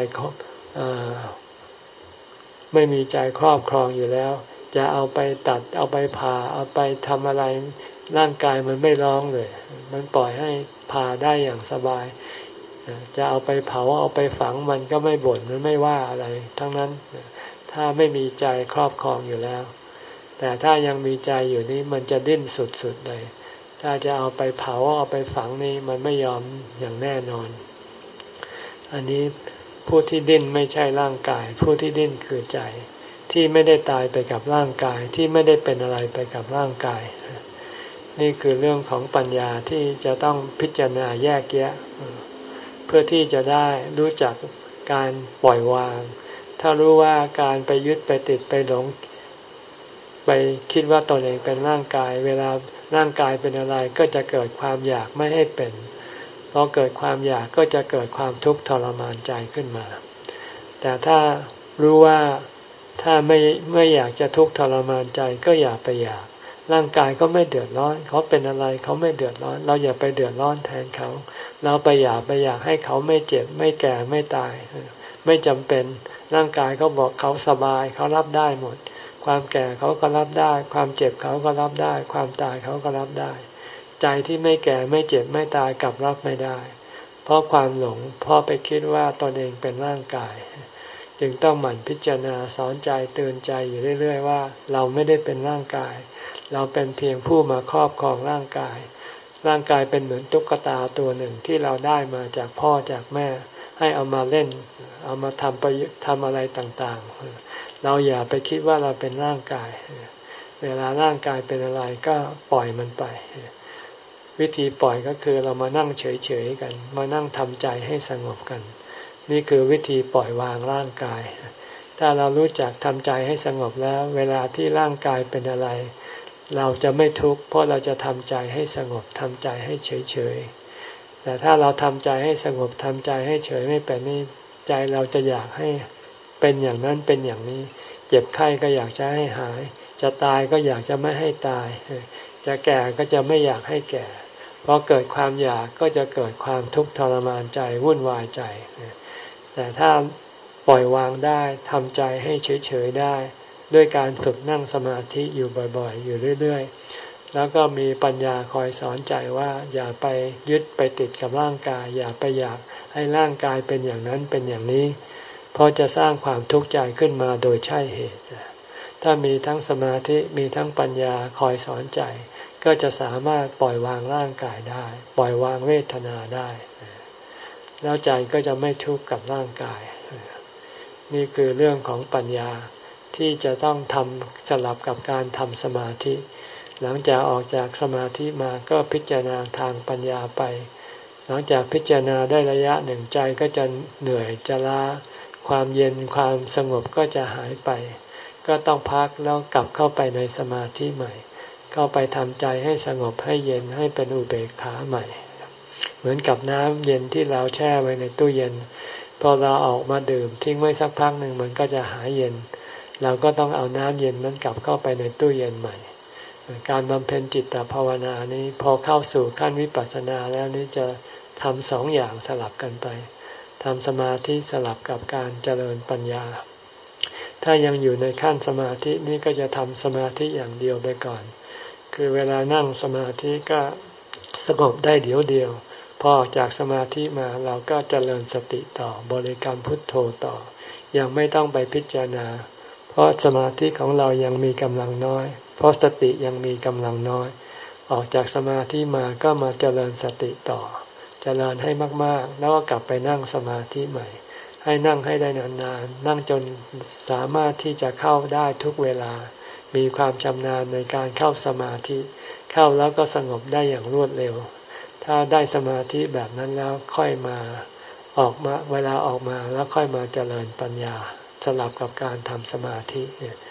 ไม่มีใจครอบครองอยู่แล้วจะเอาไปตัดเอาไปผ่าเอาไปทำอะไรร่างกายมันไม่ร้องเลยมันปล่อยให้ผ่าได้อย่างสบายจะเอาไปเผาเอาไปฝังมันก็ไม่บ่นมันไม่ว่าอะไรทั้งนั้นถ้าไม่มีใจครอบครองอยู่แล้วแต่ถ้ายังมีใจอยู่นี้มันจะดิ้นสุดๆเลยถ้าจะเอาไปเผาเอาไปฝังนี่มันไม่ยอมอย่างแน่นอนอันนี้ผู้ที่ดิ้นไม่ใช่ร่างกายผู้ที่ดิ้นคือใจที่ไม่ได้ตายไปกับร่างกายที่ไม่ได้เป็นอะไรไปกับร่างกายนี่คือเรื่องของปัญญาที่จะต้องพิจารณาแยกแยะเพื่อที่จะได้รู้จักการปล่อยวางถ้ารู้ว่าการไปยึดไปติดไปหลงไปคิดว่าตนเองเป็นร่างกายเวลาร่างกายเป็นอะไรก็จะเกิดความอยากไม่ให้เป็นพอเกิดความอยากก็จะเกิดความทุกข์ทรมานใจขึ้นมาแต่ถ้ารู้ว่าถ้าไม่ไม่อยากจะทุกข์ทรมานใจก็อย่าไปอยากร่างกายก็ไม่เดือดร้อนเขาเป็นอะไรเขาไม่เดือดร้อนเราอย่าไปเดือดร้อนแทนเขาเราไปอยากไปอยากให้เขาไม่เจ็บไม่แก่ไม่ตายไม่จำเป็นร่างกายเขาบอกเขาสบายเขารับได้หมดความแก่เขาก็รับได้ความเจ็บเขาก็รับได้ความตายเขาก็รับได้ใจที่ไม่แก่ไม่เจ็บไม่ตายกลับรับไม่ได้เพราะความหลงเพราะไปคิดว่าตนเองเป็นร่างกายจึงต้องหมั่นพิจารณาสอนใจเตือนใจอยู่เรื่อยๆว่าเราไม่ได้เป็นร่างกายเราเป็นเพียงผู้มาครอบครองร่างกายร่างกายเป็นเหมือนตุ๊กตาตัวหนึ่งที่เราได้มาจากพ่อจากแม่ให้เอามาเล่นเอามาทำประโยชน์ทำอะไรต่างๆเราอย่าไปคิดว่าเราเป็นร่างกายเวลาร่างกายเป็นอะไรก็ปล่อยมันไปวิธีปล่อยก็คือเรามานั่งเฉยๆกันมานั่งทำใจให้สงบกันนี่คือวิธีปล่อยวางร่างกายถ้าเรารู้จักทำใจให้สงบแล้วเวลาที่ร่างกายเป็นอะไรเราจะไม่ทุกข์เพราะเราจะทำใจให้สงบทำใจให้เฉยๆแต่ถ้าเราทำใจให้สงบทำใจให้เฉยไม่เป็นนี่ใจเราจะอยากให้เป็นอย่างนั้นเป็นอย่างนี้เจ็บไข้ก็อยากจะให้หายจะตายก็อยากจะไม่ให้ตายจะแก่ก็จะไม่อยากให้แก่พอเกิดความอยากก็จะเกิดความทุกข์ทรมานใจวุ่นวายใจแต่ถ้าปล่อยวางได้ทำใจให้เฉยๆได้ด้วยการฝึกนั่งสมาธิอยู่บ่อยๆอยู่เรื่อยๆแล้วก็มีปัญญาคอยสอนใจว่าอย่าไปยึดไปติดกับร่างกายอย่าไปอยากให้ร่างกายเป็นอย่างนั้นเป็นอย่างนี้เพราะจะสร้างความทุกข์ใจขึ้นมาโดยใช่เหตุถ้ามีทั้งสมาธิมีทั้งปัญญาคอยสอนใจก็จะสามารถปล่อยวางร่างกายได้ปล่อยวางเวทนาได้แล้วใจก็จะไม่ทุกข์กับร่างกายนี่คือเรื่องของปัญญาที่จะต้องทำสลับกับการทำสมาธิหลังจากออกจากสมาธิมาก็พิจารณาทางปัญญาไปหลังจากพิจารณาได้ระยะหนึ่งใจก็จะเหนื่อยจะล้าความเย็นความสงบก็จะหายไปก็ต้องพักแล้วกลับเข้าไปในสมาธิใหม่เข้าไปทำใจให้สงบให้เย็นให้เป็นอุเบกขาใหม่เหมือนกับน้ำเย็นที่เราแช่ไว้ในตู้เย็นพอเราออกมาดื่มทิ้งไว้สักพักหนึ่งมันก็จะหายเย็นเราก็ต้องเอาน้ำเย็นนั้นกลับเข้าไปในตู้เย็นใหม่การบำเพ็ญจิตภาวนานี้พอเข้าสู่ขั้นวิปัสสนาแล้วนี้จะทำสองอย่างสลับกันไปทำสมาธิสลับกับการเจริญปัญญาถ้ายังอยู่ในขั้นสมาธินี้ก็จะทำสมาธิอย่างเดียวไปก่อนคือเวลานั่งสมาธิก็สงบได้เดี๋ยวเดียวพอออกจากสมาธิมาเราก็เจริญสติต่อบริกรรมพุทโธต่อยังไม่ต้องไปพิจารณาเพราะสมาธิของเรายังมีกำลังน้อยเพราะสติยังมีกำลังน้อยออกจากสมาธิมาก็มาเจริญสติต่อเจริญให้มากๆแล้วก็กลับไปนั่งสมาธิใหม่ให้นั่งให้ได้นานๆนั่งจนสามารถที่จะเข้าได้ทุกเวลามีความชำนาญในการเข้าสมาธิเข้าแล้วก็สงบได้อย่างรวดเร็วถ้าได้สมาธิแบบนั้นแล้วค่อยมาออกมาเวลาออกมาแล้วค่อยมาเจริญปัญญาสลับกับการทำสมาธิถ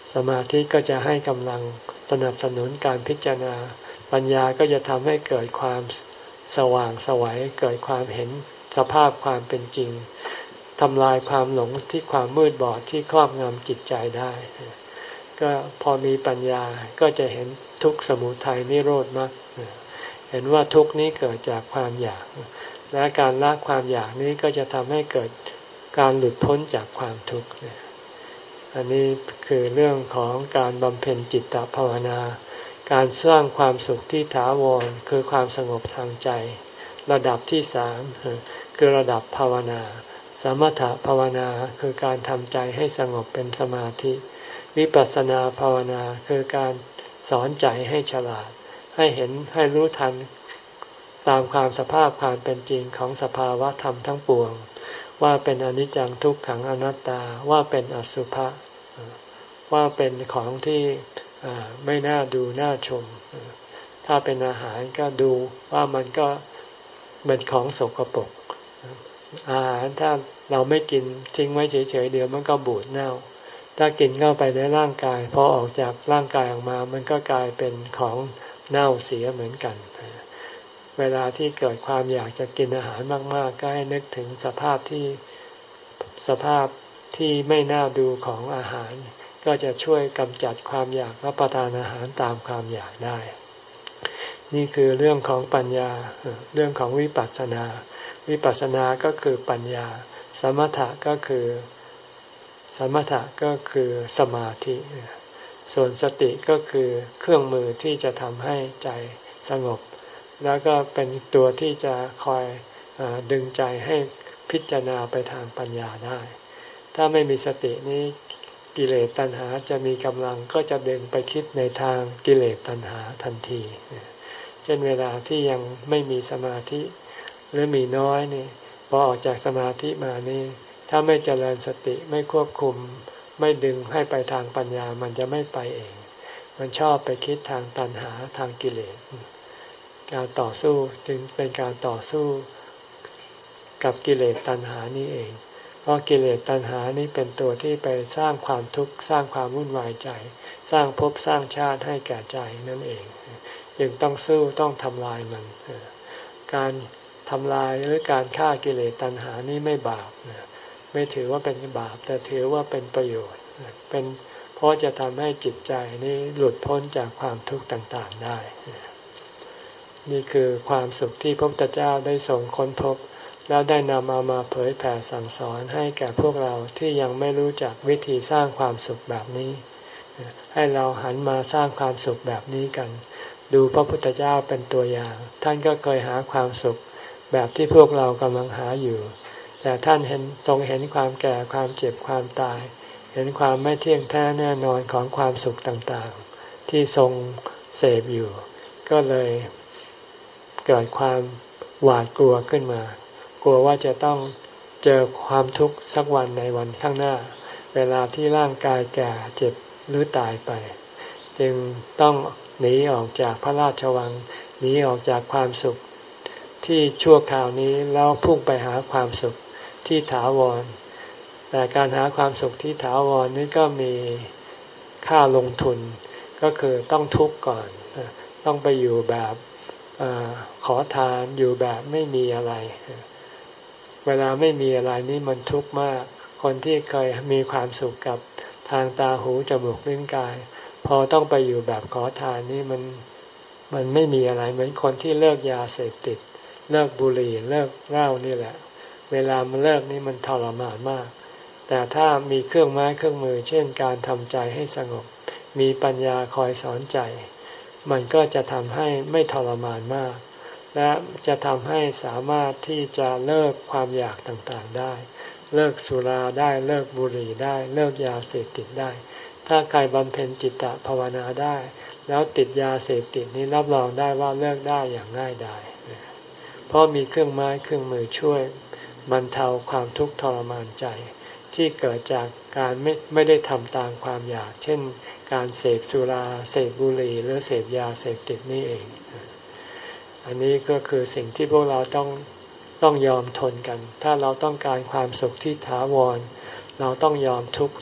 สมาธิก็จะให้กำลังสนับสนุนการพิจารณาปัญญาก็จะทำให้เกิดความสว่างไสวเกิดความเห็นสภาพความเป็นจริงทำลายความหลงที่ความมืดบอดที่ครอบงำจิตใจได้ก็พอมีปัญญาก็จะเห็นทุกข์สมุทัยนิโรธมรรคเห็นว่าทุกข์นี้เกิดจากความอยากและการละความอยากนี้ก็จะทำให้เกิดการหลุดพ้นจากความทุกข์อันนี้คือเรื่องของการบำเพ็ญจิตตภาวนาการสร้างความสุขที่ถาวรคือความสงบทางใจระดับที่สามคือระดับภาวนาสมถภาวนาคือการทำใจให้สงบเป็นสมาธิวิปัสสนาภาวนาคือการสอนใจให้ฉลาดให้เห็นให้รู้ทันตามความสภาพความเป็นจริงของสภาวะธรรมทั้งปวงว่าเป็นอนิจจังทุกขังอนัตตาว่าเป็นอสุภะว่าเป็นของที่ไม่น่าดูน่าชมถ้าเป็นอาหารก็ดูว่ามันก็เป็นของสกปรกอาหารถ้าเราไม่กินทิ้งไว้เฉยๆเดี๋ยวมันก็บูดเน่าถ้ากินเข้าไปในร่างกายพอออกจากร่างกายออกมามันก็กลายเป็นของเน่าเสียเหมือนกันเวลาที่เกิดความอยากจะกินอาหารมากๆก็ให้นึกถึงสภาพที่สภาพที่ไม่น่าดูของอาหารก็จะช่วยกำจัดความอยากรับประทานอาหารตามความอยากได้นี่คือเรื่องของปัญญาเรื่องของวิปัสสนาวิปัสสนาก็คือปัญญาสมถะก็คือสมถะก็คือสมาธิส่วนสติก็คือเครื่องมือที่จะทำให้ใจสงบแล้วก็เป็นตัวที่จะคอยดึงใจให้พิจารณาไปทางปัญญาได้ถ้าไม่มีสตินี้กิเลสตัณหาจะมีกำลังก็จะดึงไปคิดในทางกิเลสตัณหาทันทีเช่นเวลาที่ยังไม่มีสมาธิหรือมีน้อยนี่พอออกจากสมาธิมานี่ถ้าไม่เจริญสติไม่ควบคุมไม่ดึงให้ไปทางปัญญามันจะไม่ไปเองมันชอบไปคิดทางตัณหาทางกิเลสการต่อสู้จึงเป็นการต่อสู้กับกิเลสตัณหานี่เองเพราะกิเลสตัณหานี้เป็นตัวที่ไปสร้างความทุกข์สร้างความวุ่นวายใจสร้างภพสร้างชาติให้แก่ใจนั่นเองจึงต้องสู้ต้องทำลายมันการทำลายหรือการฆ่ากิเลสตัณหานี้ไม่บาปไม่ถือว่าเป็นบาปแต่ถือว่าเป็นประโยชน์เป็นเพราะจะทำให้จิตใจนี้หลุดพ้นจากความทุกข์ต่างๆได้นี่คือความสุขที่พระพุทธเจ้าได้ทรงค้นพบแล้วได้นำเอามาเผยแผ่สั่งสอนให้แก่พวกเราที่ยังไม่รู้จักวิธีสร้างความสุขแบบนี้ให้เราหันมาสร้างความสุขแบบนี้กันดูพระพุทธเจ้าเป็นตัวอย่างท่านก็เคยหาความสุขแบบที่พวกเรากำลังหาอยู่แต่ท่านเห็นทรงเห็นความแก่ความเจ็บความตายเห็นความไม่เที่ยงแท้แน่นอนของความสุขต่างๆที่ทรงเสพอยู่ก็เลยเกิดความหวาดกลัวขึ้นมากลัวว่าจะต้องเจอความทุกข์สักวันในวันข้างหน้าเวลาที่ร่างกายแก่เจ็บหรือตายไปจึงต้องหนีออกจากพระราชวังหนีออกจากความสุขที่ชั่วคราวนี้แล้วพุ่งไปหาความสุขที่ถาวรแต่การหาความสุขที่ถาวรนี้ก็มีค่าลงทุนก็คือต้องทุกข์ก่อนต้องไปอยู่แบบขอทานอยู่แบบไม่มีอะไรเวลาไม่มีอะไรนี่มันทุกข์มากคนที่เคยมีความสุขกับทางตาหูจมูกลิ้นกายพอต้องไปอยู่แบบขอทานนี่มันมันไม่มีอะไรเหมือนคนที่เลิกยาเสพติดเลิกบุหรี่เลิกเหล้านี่แหละเวลามันเลิกนี่มันทรมานมากแต่ถ้ามีเครื่องไม้เครื่องมือเช่นการทำใจให้สงบมีปัญญาคอยสอนใจมันก็จะทำให้ไม่ทรมานมากและจะทำให้สามารถที่จะเลิกความอยากต่างๆได้เลิกสุราได้เลิกบุหรี่ได้เลิกยาเสพติดได้ถ้าใครบำเพ็ญจิตตภาวนาได้แล้วติดยาเสพติดนี้รับรองได้ว่าเลิกได้อย่างง่ายดายเพราะมีเครื่องไม้เครื่องมือช่วยบรรเทาความทุกข์ทรมานใจที่เกิดจากการไม่ไม่ได้ทำตามความอยากเช่นการเสพสุราเสพบุหรี่หรือเสพยาเสพติดนี่เองอันนี้ก็คือสิ่งที่พวกเราต้องต้องยอมทนกันถ้าเราต้องการความสุขที่ถาวรเราต้องยอมทุกข์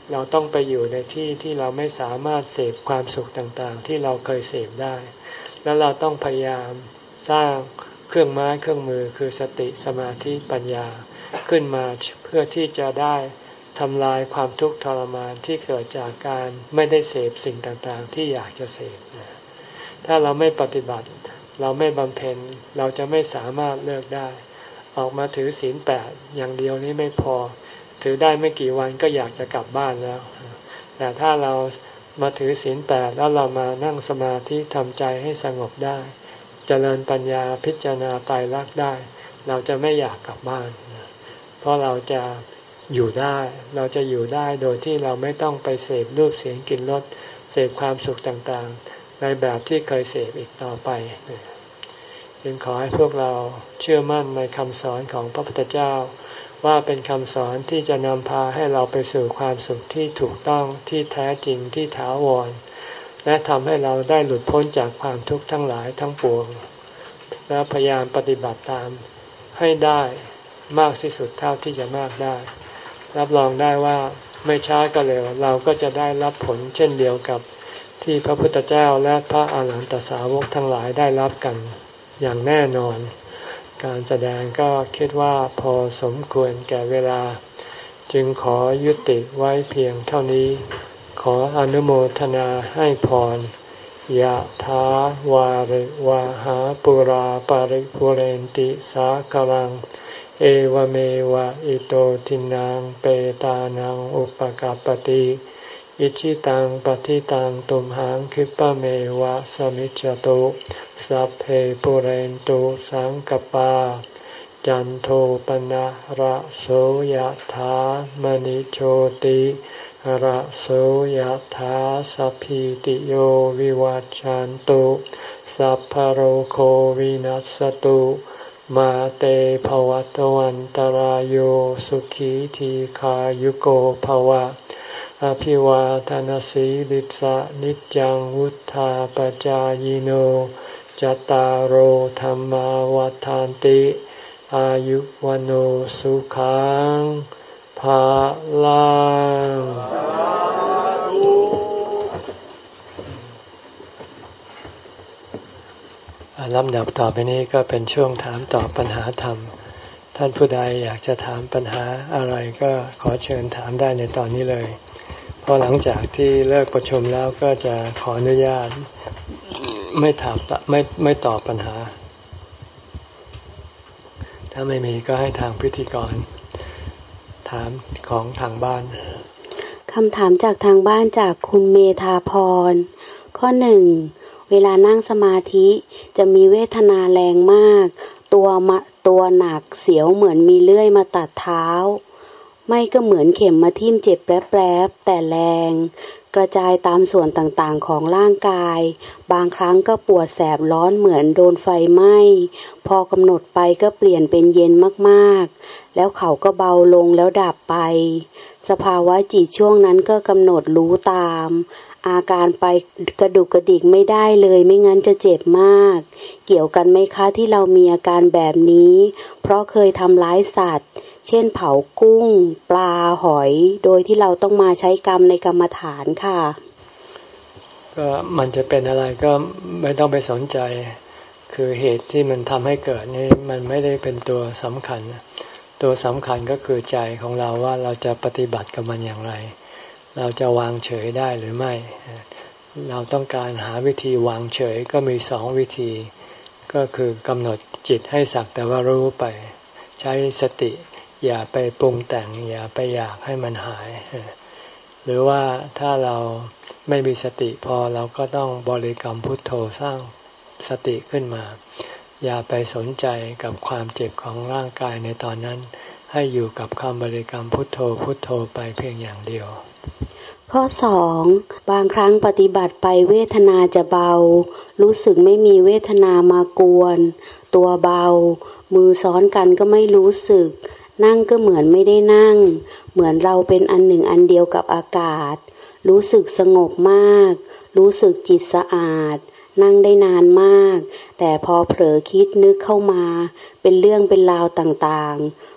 เราต้องไปอยู่ในที่ที่เราไม่สามารถเสพความสุขต่างๆที่เราเคยเสพได้แล้วเราต้องพยายามสร้างเครื่องไม้เครื่องมือคือสติสมาธิปัญญาขึ้นมาเพื่อที่จะได้ทำลายความทุกข์ทรมานที่เกิดจากการไม่ได้เสพสิ่งต่างๆที่อยากจะเสพถ้าเราไม่ปฏิบัติเราไม่บำเพ็ญเราจะไม่สามารถเลิกได้ออกมาถือศีลแปดอย่างเดียวนี้ไม่พอถือได้ไม่กี่วันก็อยากจะกลับบ้านแล้วแต่ถ้าเรามาถือศีลแปดแล้วเรามานั่งสมาธิทำใจให้สงบได้เจริญปัญญาพิจารณาไตรลักษณ์ได้เราจะไม่อยากกลับบ้านเพราะเราจะอยู่ได้เราจะอยู่ได้โดยที่เราไม่ต้องไปเสพรูปเสียงกลิ่นรสเสพความสุขต่างๆในแบบที่เคยเสพอีกต่อไปจึงขอให้พวกเราเชื่อมั่นในคำสอนของพระพุทธเจ้าว่าเป็นคำสอนที่จะนำพาให้เราไปสู่ความสุขที่ถูกต้องที่แท้จริงที่ถาวรและทำให้เราได้หลุดพ้นจากความทุกข์ทั้งหลายทั้งปวงและพยายามปฏิบัติตามให้ได้มากที่สุดเท่าที่จะมากได้รับรองได้ว่าไม่ช้าก็เร็วเราก็จะได้รับผลเช่นเดียวกับที่พระพุทธเจ้าและพระอาหารหันตสาวกทั้งหลายได้รับกันอย่างแน่นอนการแสดงก็คิดว่าพอสมควรแก่เวลาจึงขอยุติไว้เพียงเท่านี้ขออนุโมทนาให้พรยะถาวาริวหาปุราปาริปุเรนติสาคลังเอวเมวะอิโตทินังเปตานังอุปกัปปติอิชิตังปฏิตังตุมหังคิปะเมวะสมิจจตุสัพเพปุเรนตุสังกปาจันโทปนะระโสยถามณิโชติระโสยถาสัพพิติโยวิวัจจันตุสัพพโรโควินัสตุมาเตภวัตวันตารโยสุขีทีขายุโกภวะอภิวาทนาสีลิสะนิจังวุธาปจายโนจัตตารโอธรรมาวาทานติอายุวโนสุขังภาลังลำดับต่อไปนี้ก็เป็นช่วงถามตอบปัญหาธรรมท่านผู้ใดอยากจะถามปัญหาอะไรก็ขอเชิญถามได้ในตอนนี้เลยเพราะหลังจากที่เลิกประชุมแล้วก็จะขออนุญาตไม่ถามไม่ไม่ตอบปัญหาถ้าไม่มีก็ให้ทางพิธีกรถามของทางบ้านคำถามจากทางบ้านจากคุณเมธาพรข้อหนึ่งเวลานั่งสมาธิจะมีเวทนาแรงมากตัวมาตัวหนักเสียวเหมือนมีเลื่อยมาตัดเท้าไม่ก็เหมือนเข็มมาทิ่มเจ็บแปรบๆแต่แรงกระจายตามส่วนต่างๆของร่างกายบางครั้งก็ปวดแสบร้อนเหมือนโดนไฟไหม้พอกำหนดไปก็เปลี่ยนเป็นเย็นมากๆแล้วเขาก็เบาลงแล้วดับไปสภาวะจิตช่วงนั้นก็กำหนดรู้ตามอาการไปกระดุกกระดิกไม่ได้เลยไม่งั้นจะเจ็บมากเกี่ยวกันไหมคะที่เรามีอาการแบบนี้เพราะเคยทำร้ายสัตว์เช่นเผากุ้งปลาหอยโดยที่เราต้องมาใช้กรรมในกรรมฐานค่ะก็มันจะเป็นอะไรก็ไม่ต้องไปสนใจคือเหตุที่มันทำให้เกิดนี่มันไม่ได้เป็นตัวสำคัญตัวสำคัญก็คือใจของเราว่าเราจะปฏิบัติกับมันอย่างไรเราจะวางเฉยได้หรือไม่เราต้องการหาวิธีวางเฉยก็มีสองวิธีก็คือกำหนดจิตให้สักแต่ว่ารู้ไปใช้สติอย่าไปปรุงแต่งอย่าไปอยากให้มันหายหรือว่าถ้าเราไม่มีสติพอเราก็ต้องบริกรรมพุทโธสร้างสติขึ้นมาอย่าไปสนใจกับความเจ็บของร่างกายในตอนนั้นให้อยู่กับคำบริกรรมพุทโธพุทโธไปเพียงอย่างเดียวข้อสองบางครั้งปฏิบัติไปเวทนาจะเบารู้สึกไม่มีเวทนามากวนตัวเบามือซ้อนกันก็ไม่รู้สึกนั่งก็เหมือนไม่ได้นั่งเหมือนเราเป็นอันหนึ่งอันเดียวกับอากาศรู้สึกสงบมากรู้สึกจิตสะอาดนั่งได้นานมากแต่พอเผลอคิดนึกเข้ามาเป็นเรื่องเป็นราวต่างๆ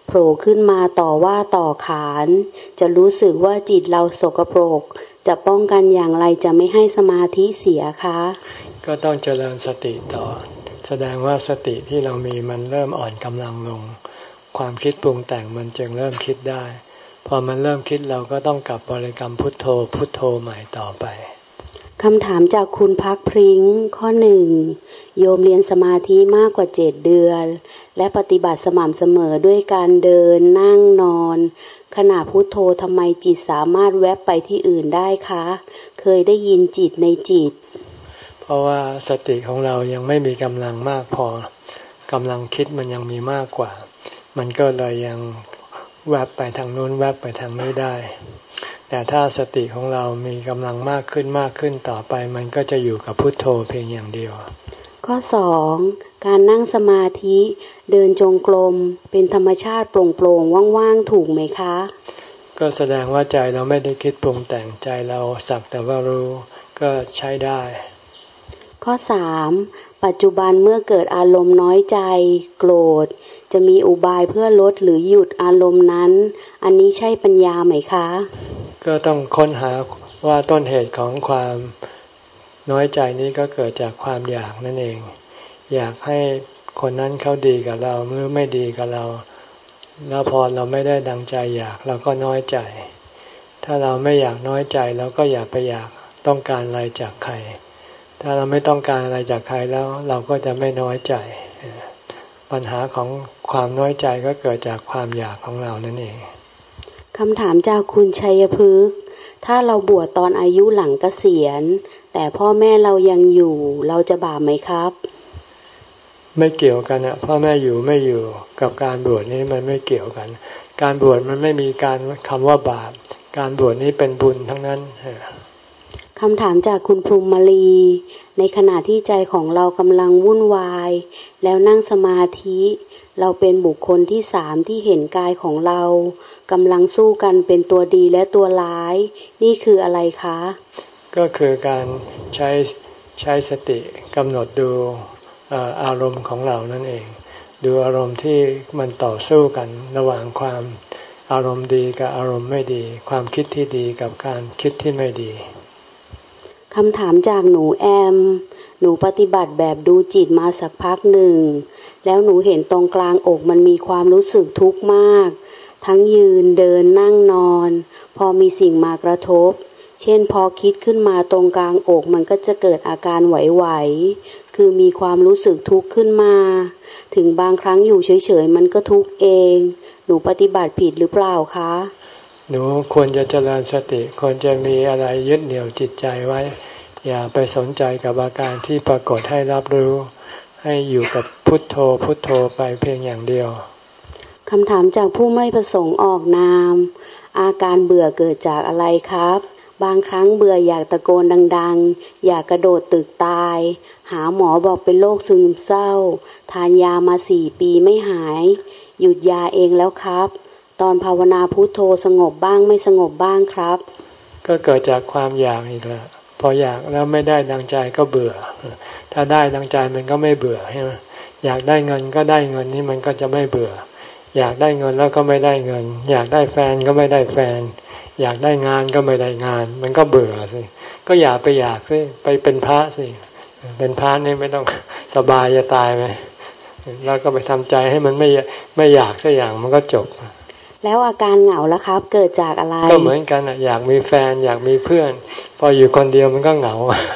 โผล่ขึ้นมาต่อว่าต่อขานจะรู้สึกว่าจิตเราสกปรกจะป้องกันอย่างไรจะไม่ให้สมาธิเสียคะก็ต้องเจริญสติต่อแสดงว่าสติที่เรามีมันเริ่มอ่อนกำลังลงความคิดปรุงแต่งมันจึงเริ่มคิดได้พอมันเริ่มคิดเราก็ต้องกลับบริกรรมพุทโธพุทโธใหม่ต่อไปคำถามจากคุณพักพริ้งข้อหนึ่งโยมเรียนสมาธิมากกว่าเจ็ดเดือนและปฏิบัติสม่ำเสมอด้วยการเดินนั่งนอนขณะพุทโธทำไมจิตสามารถแวบไปที่อื่นได้คะเคยได้ยินจิตในจิตเพราะว่าสติของเรายังไม่มีกำลังมากพอกำลังคิดมันยังมีมากกว่ามันก็เลยยังแวบไปทางนู้นแวบไปทางนี้ได้แต่ถ้าสติของเรามีกำลังมากขึ้นมากขึ้นต่อไปมันก็จะอยู่กับพุทโธเพียงอย่างเดียวข้อสองการนั่งสมาธิเดินจงกรมเป็นธรรมชาติโปร่งๆว่างๆถูกไหมคะก็แสดงว่าใจเราไม่ได้คิดปรุงแต่งใจเราสักแต่ว่ารู้ก็ใช้ได้ข้อสามปัจจุบันเมื่อเกิดอารมณ์น้อยใจโกรธจะมีอุบายเพื่อลดหรือหยุดอารมณ์นั้นอันนี้ใช่ปัญญาไหมคะก็ต้องค้นหาว่าต้นเหตุของความน้อยใจนี้ก็เกิดจากความอยากนั่นเองอยากให้คนนั้นเขาดีกับเราหรือไม่ดีกับเราแล้วพอเราไม่ได้ดังใจอยากเราก็น้อยใจถ้าเราไม่อยากน้อยใจเราก็อย่าไปอยากต้องการอะไรจากใครถ้าเราไม่ต้องการอะไรจากใครแล้วเราก็จะไม่น้อยใจปัญหาของความน้อยใจก็เกิดจากความอยากของเรานั่นเองคำถามจากคุณชัยพฤกษ์ถ้าเราบวชตอนอายุหลังเกษียณแต่พ่อแม่เรายังอยู่เราจะบาปไหมครับไม่เกี่ยวกันอ่ะพ่อแม่อยู่ไม่อยู่กับการบวชนี้มันไม่เกี่ยวกันการบวชมันไม่มีการคำว่าบาปการบวชนี้เป็นบุญทั้งนั้นคำถามจากคุณพรหมลีในขณะที่ใจของเรากำลังวุ่นวายแล้วนั่งสมาธิเราเป็นบุคคลที่สามที่เห็นกายของเรากำลังสู้กันเป็นตัวดีและตัวร้ายนี่คืออะไรคะก็คือการใช้ใช้สติกำหนดดูอารมณ์ของเรานั่นเองดูอารมณ์ที่มันต่อสู้กันระหว่างความอารมณ์ดีกับอารมณ์ไม่ดีความคิดที่ดีกับการคิดที่ไม่ดีคำถามจากหนูแอมหนูปฏิบัติแบบดูจิตมาสักพักหนึ่งแล้วหนูเห็นตรงกลางอกมันมีความรู้สึกทุกข์มากทั้งยืนเดินนั่งนอนพอมีสิ่งมากระทบเช่นพอคิดขึ้นมาตรงกลางอกมันก็จะเกิดอาการไหวๆคือมีความรู้สึกทุกข์ขึ้นมาถึงบางครั้งอยู่เฉยๆมันก็ทุกข์เองหนูปฏิบัติผิดหรือเปล่าคะหนูควรจะเจริญสติควรจะมีอะไรยึดเหนี่ยวจิตใจไว้อย่าไปสนใจกับอาการที่ปรากฏให้รับรู้ให้อยู่กับพุทโธพุทโธไปเพียงอย่างเดียวคำถามจากผู้ไม่ประสงค์ออกนามอาการเบื่อเกิดจากอะไรครับบางครั้งเบื่ออยากตะโกนดังๆอยากกระโดดตึกตายหาหมอบอกเป็นโรคซึมเศร้าทานยามาสี่ปีไม่หายหยุดยาเองแล้วครับตอนภาวนาพุทโธสงบบ้างไม่สงบบ้างครับก็เกิดจากความอยากอีกแล้วพออยากแล้วไม่ได้ดังใจก็เบื่อถ้าได้ดังใจมันก็ไม่เบื่อใช่ไหมอยากได้เงินก็ได้เงินนี่มันก็จะไม่เบื่ออยากได้เงินแล้วก็ไม่ได้เงินอยากได้แฟนก็ไม่ได้แฟนอยากได้งานก็ไม่ได้งานมันก็เบื่อสิก็อย่าไปอยากสิไปเป็นพระสิเป็นพระนี่ไม่ต้องสบายจะตายไหมแล้วก็ไปทำใจให้มันไม่ไม่อยากสักอย่างมันก็จบแล้วอาการเหงาล่ะครับเกิดจากอะไรก็เหมือนกันอ่ะอยากมีแฟนอยากมีเพื่อนพออยู่คนเดียวมันก็เหงา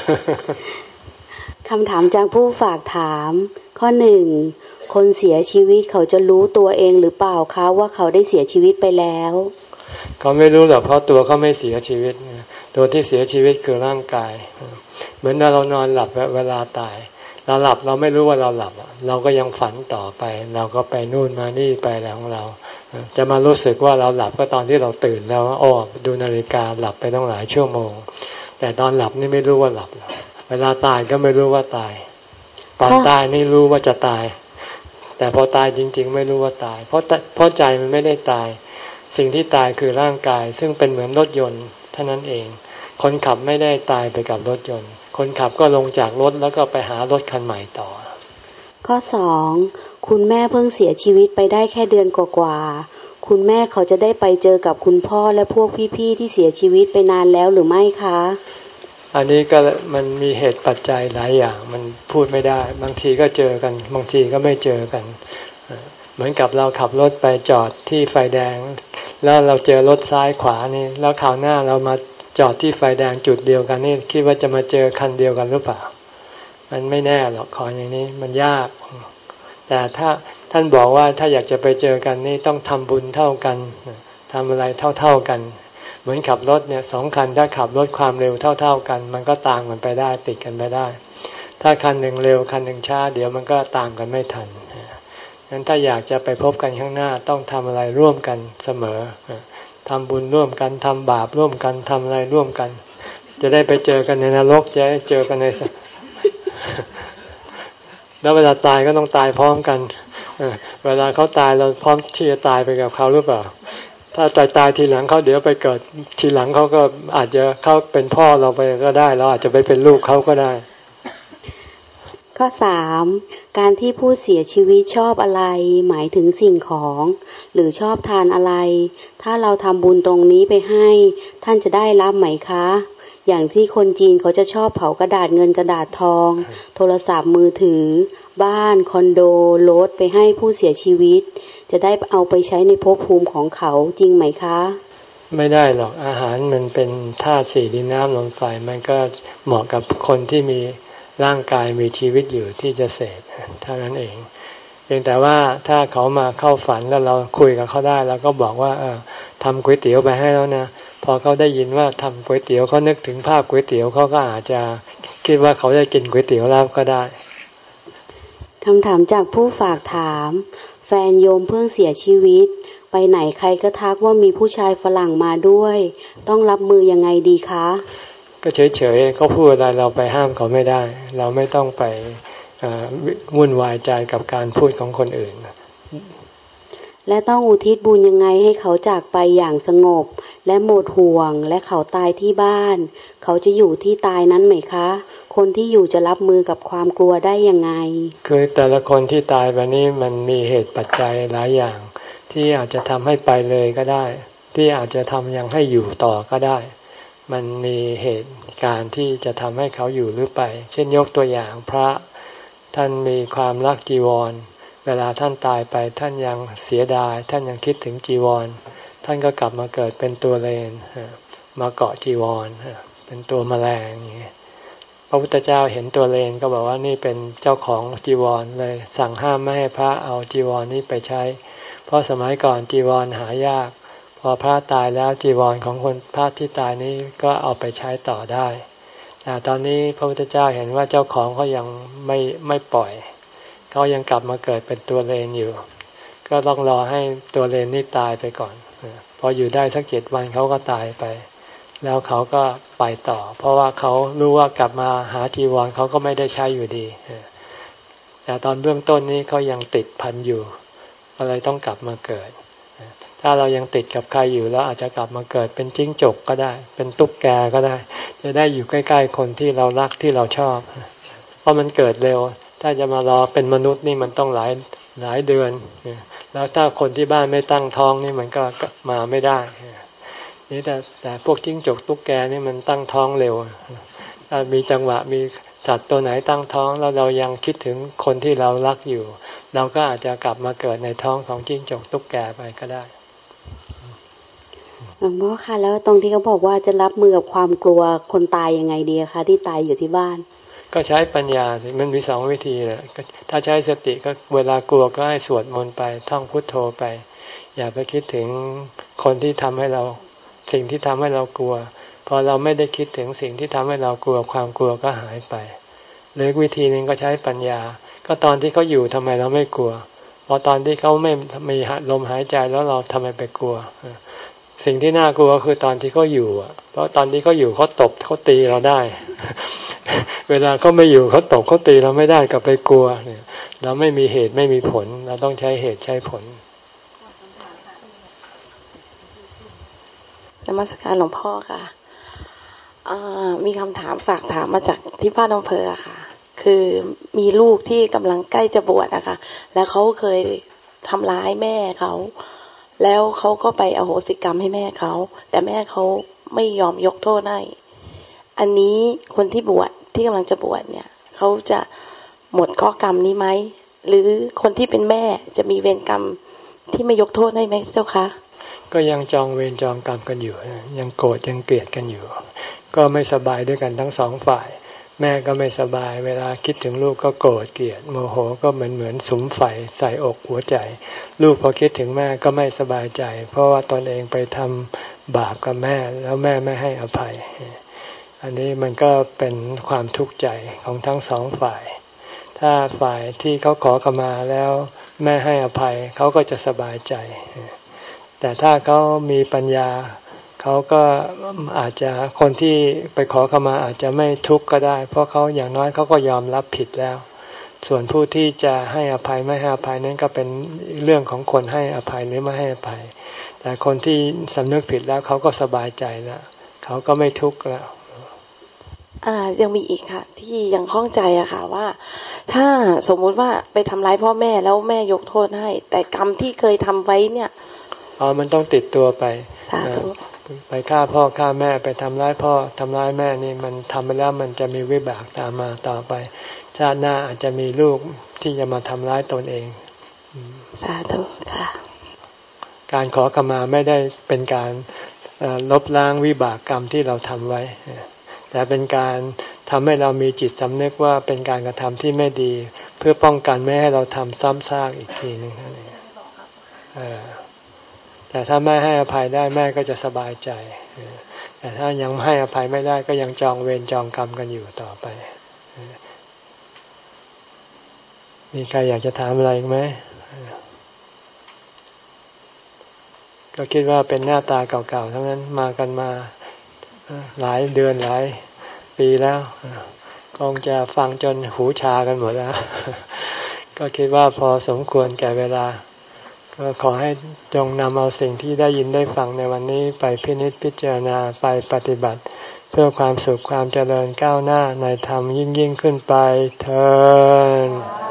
คำถามจากผู้ฝากถามข้อหนึ่งคนเสียชีวิตเขาจะรู้ตัวเองหรือเปล่าคะว่าเขาได้เสียชีวิตไปแล้วเขาไม่รู้หรอกเพราะตัวเขาไม่เสียชีวิตตัวที่เสียชีวิตคือร่างกายเหมือนเรานอนหลับเวลาตายเราหลับเราไม่รู้ว่าเราหลับเราก็ยังฝันต่อไปเราก็ไปนู่นมานี่ไปอะไรของเราจะมารู้สึกว่าเราหลับก็ตอนที่เราตื่นแล้วอ้อดูนาฬิกาหลับไปตั้งหลายชั่วโมงแต่ตอนหลับนี่ไม่รู้ว่าหลับเวลาตายก็ไม่รู้ว่าตายตอนตายนี่รู้ว่าจะตายแต่พอตายจริงๆไม่รู้ว่าตายเพราะเพราะใจมันไม่ได้ตายสิ่งที่ตายคือร่างกายซึ่งเป็นเหมือนรถยนต์เท่านั้นเองคนขับไม่ได้ตายไปกับรถยนต์คนขับก็ลงจากรถแล้วก็ไปหารถคันใหม่ต่อข้อสองคุณแม่เพิ่งเสียชีวิตไปได้แค่เดือนกว่าๆคุณแม่เขาจะได้ไปเจอกับคุณพ่อและพวกพี่ๆที่เสียชีวิตไปนานแล้วหรือไม่คะอันนี้ก็มันมีเหตุปัจจัยหลายอย่างมันพูดไม่ได้บางทีก็เจอกันบางทีก็ไม่เจอกันเหมือนกับเราขับรถไปจอดที่ไฟแดงแล้วเราเจอรถซ้ายขวานี่แล้วคราวหน้าเรามาจอดที่ไฟแดงจุดเดียวกันนี่คิดว่าจะมาเจอคันเดียวกันหรือเปล่ามันไม่แน่หรอกของอย่างนี้มันยากแต่ถ้าท่านบอกว่าถ้าอยากจะไปเจอกันนี่ต้องทำบุญเท่ากันทำอะไรเท่าๆกันเหมือนขับรถเนี่ยสองคันถ้าขับรถความเร็วเท่าๆกันมันก็ตามกันไปได้ติดกันไปได้ถ้าคันหนึ่งเร็วคันหนึ่งช้าเดี๋ยวมันก็ตามกันไม่ทันงั้นถ้าอยากจะไปพบกันข้างหน้าต้องทำอะไรร่วมกันเสมอทำบุญร่วมกันทำบาปร่วมกันทำอะไรร่วมกันจะได้ไปเจอกันในนรกจะได้เจอกันในแล้วเวลาตายก็ต้องตายพร้อมกันเวลาเขาตายเราพร้อมที่จะตายไปกับเขาหรือเปล่าถ้าตายตายทีหลังเขาเดี๋ยวไปเกิดทีหลังเขาก็อาจจะเขาเป็นพ่อเราไปก็ได้เราอาจจะไปเป็นลูกเขาก็ได้ข้อสามการที่ผู้เสียชีวิตชอบอะไรหมายถึงสิ่งของหรือชอบทานอะไรถ้าเราทำบุญตรงนี้ไปให้ท่านจะได้รับไหมคะอย่างที่คนจีนเขาจะชอบเผากระดาษเงินกระดาษทองโทรศัพท์มือถือบ้านคอนโดรถไปให้ผู้เสียชีวิตจะได้เอาไปใช้ในภพภูมิของเขาจริงไหมคะไม่ได้หรอกอาหารมันเป็นธาตุสี่ดินน้ำลมไฟมันก็เหมาะกับคนที่มีร่างกายมีชีวิตอยู่ที่จะเสพเท่านั้นเองเพียงแต่ว่าถ้าเขามาเข้าฝันแล้วเราคุยกับเขาได้แล้วก็บอกว่าเออทำก๋วยเตี๋ยวไปให้แล้วนะพอเขาได้ยินว่าทำก๋วยเตี๋ยวเขานึกถึงภาพก๋วยเตี๋ยวเขาก็อาจจะคิดว่าเขาได้กินก๋วยเตี๋ยวแล้วก็ได้คำถามจากผู้ฝากถามแฟนโยมเพิ่งเสียชีวิตไปไหนใครก็ทักว่ามีผู้ชายฝรั่งมาด้วยต้องรับมือยังไงดีคะก็เฉยๆเขาพูดอะไรเราไปห้ามเขาไม่ได้เราไม่ต้องไปวุ่นวายใจกับการพูดของคนอื่นและต้องอุทิศบุญยังไงให้เขาจากไปอย่างสงบและหมดห่วงและเขาตายที่บ้านเขาจะอยู่ที่ตายนั้นไหมคะคนที่อยู่จะรับมือกับความกลัวได้ยังไงคือแต่ละคนที่ตายไปนี้มันมีเหตุปัจจัยหลายอย่างที่อาจจะทำให้ไปเลยก็ได้ที่อาจจะทำยังให้อยู่ต่อก็ได้มันมีเหตุการณ์ที่จะทำให้เขาอยู่หรือไปเช่นยกตัวอย่างพระท่านมีความรักจีวรเวลาท่านตายไปท่านยังเสียดายท่านยังคิดถึงจีวรท่านก็กลับมาเกิดเป็นตัวเลนมาเกาะจีวรเป็นตัวแมลงอย่างนี้พระพุทธเจ้าเห็นตัวเลนก็บอกว่านี่เป็นเจ้าของจีวรเลยสั่งห้ามไม่ให้พระเอาจีวรนี้ไปใช้เพราะสมัยก่อนจีวรหายากพอพระตายแล้วจีวรของคนพระที่ตายนี้ก็เอาไปใช้ต่อได้แต่ตอนนี้พระพุทธเจ้าเห็นว่าเจ้าของเขายังไม่ไม่ปล่อยเขายังกลับมาเกิดเป็นตัวเลนอยู่ก็ต้องรอให้ตัวเลนนี่ตายไปก่อนพออยู่ได้สักเจ็ดวันเขาก็ตายไปแล้วเขาก็ไปต่อเพราะว่าเขารู้ว่ากลับมาหาจีวรเขาก็ไม่ได้ใช้อยู่ดีแต่ตอนเบื้องต้นนี้เขายังติดพันอยู่อะไรต้องกลับมาเกิดถ้าเรายังติดกับใครอยู่แล้วอาจจะกลับมาเกิดเป็นจิ้งจกก็ได้เป็นตุ๊กแกก็ได้จะได้อยู่ใกล้ๆคนที่เรารักที่เราชอบเพราะมันเกิดเร็วถ้าจะมารอเป็นมนุษย์นี่มันต้องหลายหลายเดือนแล้วถ้าคนที่บ้านไม่ตั้งท้องนี่มันก็มาไม่ได้นี่แต่แต่พวกจิ้งจกตุ๊กแกนี่มันตั้งท้องเร็วถ้ามีจังหวะมีสัตว์ตัวไหนตั้งท้องแล้วเรายังคิดถึงคนที่เรารักอยู่เราก็อาจจะกลับมาเกิดในท้องของจิ้งจกตุ๊กแกไปก็ได้หลวงพ่อคะแล้วตรงที่เขาบอกว่าจะรับมือกับความกลัวคนตายยังไงดีคะที่ตายอยู่ที่บ้านก็ใช้ปัญญาสิมันมีสองวิธีแหละถ้าใช้สติก็เวลากลัวก็ให้สวดมนต์ไปท่องพุทโธไปอย่าไปคิดถึงคนที่ทำให้เราสิ่งที่ทำให้เรากลัวพอเราไม่ได้คิดถึงสิ่งที่ทำให้เรากลัวความกลัวก็หายไปหรือวิธีนึงก็ใช้ปัญญาก็ตอนที่เขาอยู่ทำไมเราไม่กลัวพอตอนที่เขาไม่มีลมหายใจแล้วเราทำไมไปกลัวสิ่งที่น่ากลัวคือตอนที่เขาอยู่อ่ะเพราะตอนที่เขาอยู่เขาตบเขาตีเราได้ เวลาเขาไม่อยู่เขาตบเขาตีเราไม่ได้ก็ไปกลัวเนี่ยเราไม่มีเหตุไม่มีผลเราต้องใช้เหตุใช้ผลนมัสการหลวงพ่อค่ะมีคำถามฝากถามมาจากที่บ้านอำเภอค่ะคคือมีลูกที่กำลังใกล้จะบวชอะค่ะแล้วเขาเคยทำร้ายแม่เขาแล้วเขาก็ไปอโหสิกรรมให้แม่เขาแต่แม่เขาไม่ยอมยกโทษให้อันนี้คนที่บวชที่กำลังจะบวชเนี่ยเขาจะหมดข้อกรรมนี้ไหมหรือคนที่เป็นแม่จะมีเวรกรรมที่ไม่ยกโทษให้ไหมเจ้าคะก็ยังจองเวรจองกรรมกันอยู่ยังโกรธยังเกลียดกันอยู่ก็ไม่สบายด้วยกันทั้งสองฝ่ายแม่ก็ไม่สบายเวลาคิดถึงลูกก็โกรธเกลียดโมโหก็เหมือนเหมือนสุมไฟใส่อกหัวใจลูกพอคิดถึงแม่ก็ไม่สบายใจเพราะว่าตนเองไปทำบาปกับแม่แล้วแม่ไม่ให้อภัยอันนี้มันก็เป็นความทุกข์ใจของทั้งสองฝ่ายถ้าฝ่ายที่เขาขอขมาแล้วแม่ให้อภัยเขาก็จะสบายใจแต่ถ้าเขามีปัญญาเขาก็อาจจะคนที่ไปขอขมาอาจจะไม่ทุกข์ก็ได้เพราะเขาอย่างน้อยเขาก็ยอมรับผิดแล้วส่วนผู้ที่จะให้อภัยไม่ให้อภัยนั้นก็เป็นเรื่องของคนให้อภัยหรือไม่ให้อภัยแต่คนที่สำนึกผิดแล้วเขาก็สบายใจแล้วเขาก็ไม่ทุกข์แล้วอ่ายังมีอีกค่ะที่ยังข้องใจอะค่ะว่าถ้าสมมุติว่าไปทำร้ายพ่อแม่แล้วแม่ยกโทษให้แต่กรรมที่เคยทำไว้เนี่ยอ๋อมันต้องติดตัวไปสาธุไปฆ่าพ่อฆ่าแม่ไปทำร้ายพ่อทำร้ายแม่นี่มันทำไปแล้วมันจะมีวิบากตามมาต่อไปชาติหน้าอาจจะมีลูกที่จะมาทำร้ายตนเองสาธุค่ะการขอขมาไม่ได้เป็นการลบล้างวิบากกรรมที่เราทำไว้แต่เป็นการทำให้เรามีจิตสำนึกว่าเป็นการกระทำที่ไม่ดีเพื่อป้องกันไม่ให้เราทำซ้ำซากอีกทีนึงนั่นเองแต่ถ้าแม่ให้อภัยได้แม่ก็จะสบายใจแต่ถ้ายังให้อภัยไม่ได้ก็ยังจองเวรจองกรรมกันอยู่ต่อไปมีใครอยากจะถามอะไรไหมก็คิดว่าเป็นหน้าตาเก่าๆทั้งนั้นมากันมาหลายเดือนหลายปีแล้วคงจะฟังจนหูชากันหมดแล้วก็คิดว่าพอสมควรแก่เวลาก็ขอให้จงนำเอาสิ่งที่ได้ยินได้ฟังในวันนี้ไปพินิจพิจารณาไปปฏิบัติเพื่อความสุขความเจริญก้าวหน้าในธรรมยิ่งยิ่งขึ้นไปเทอญ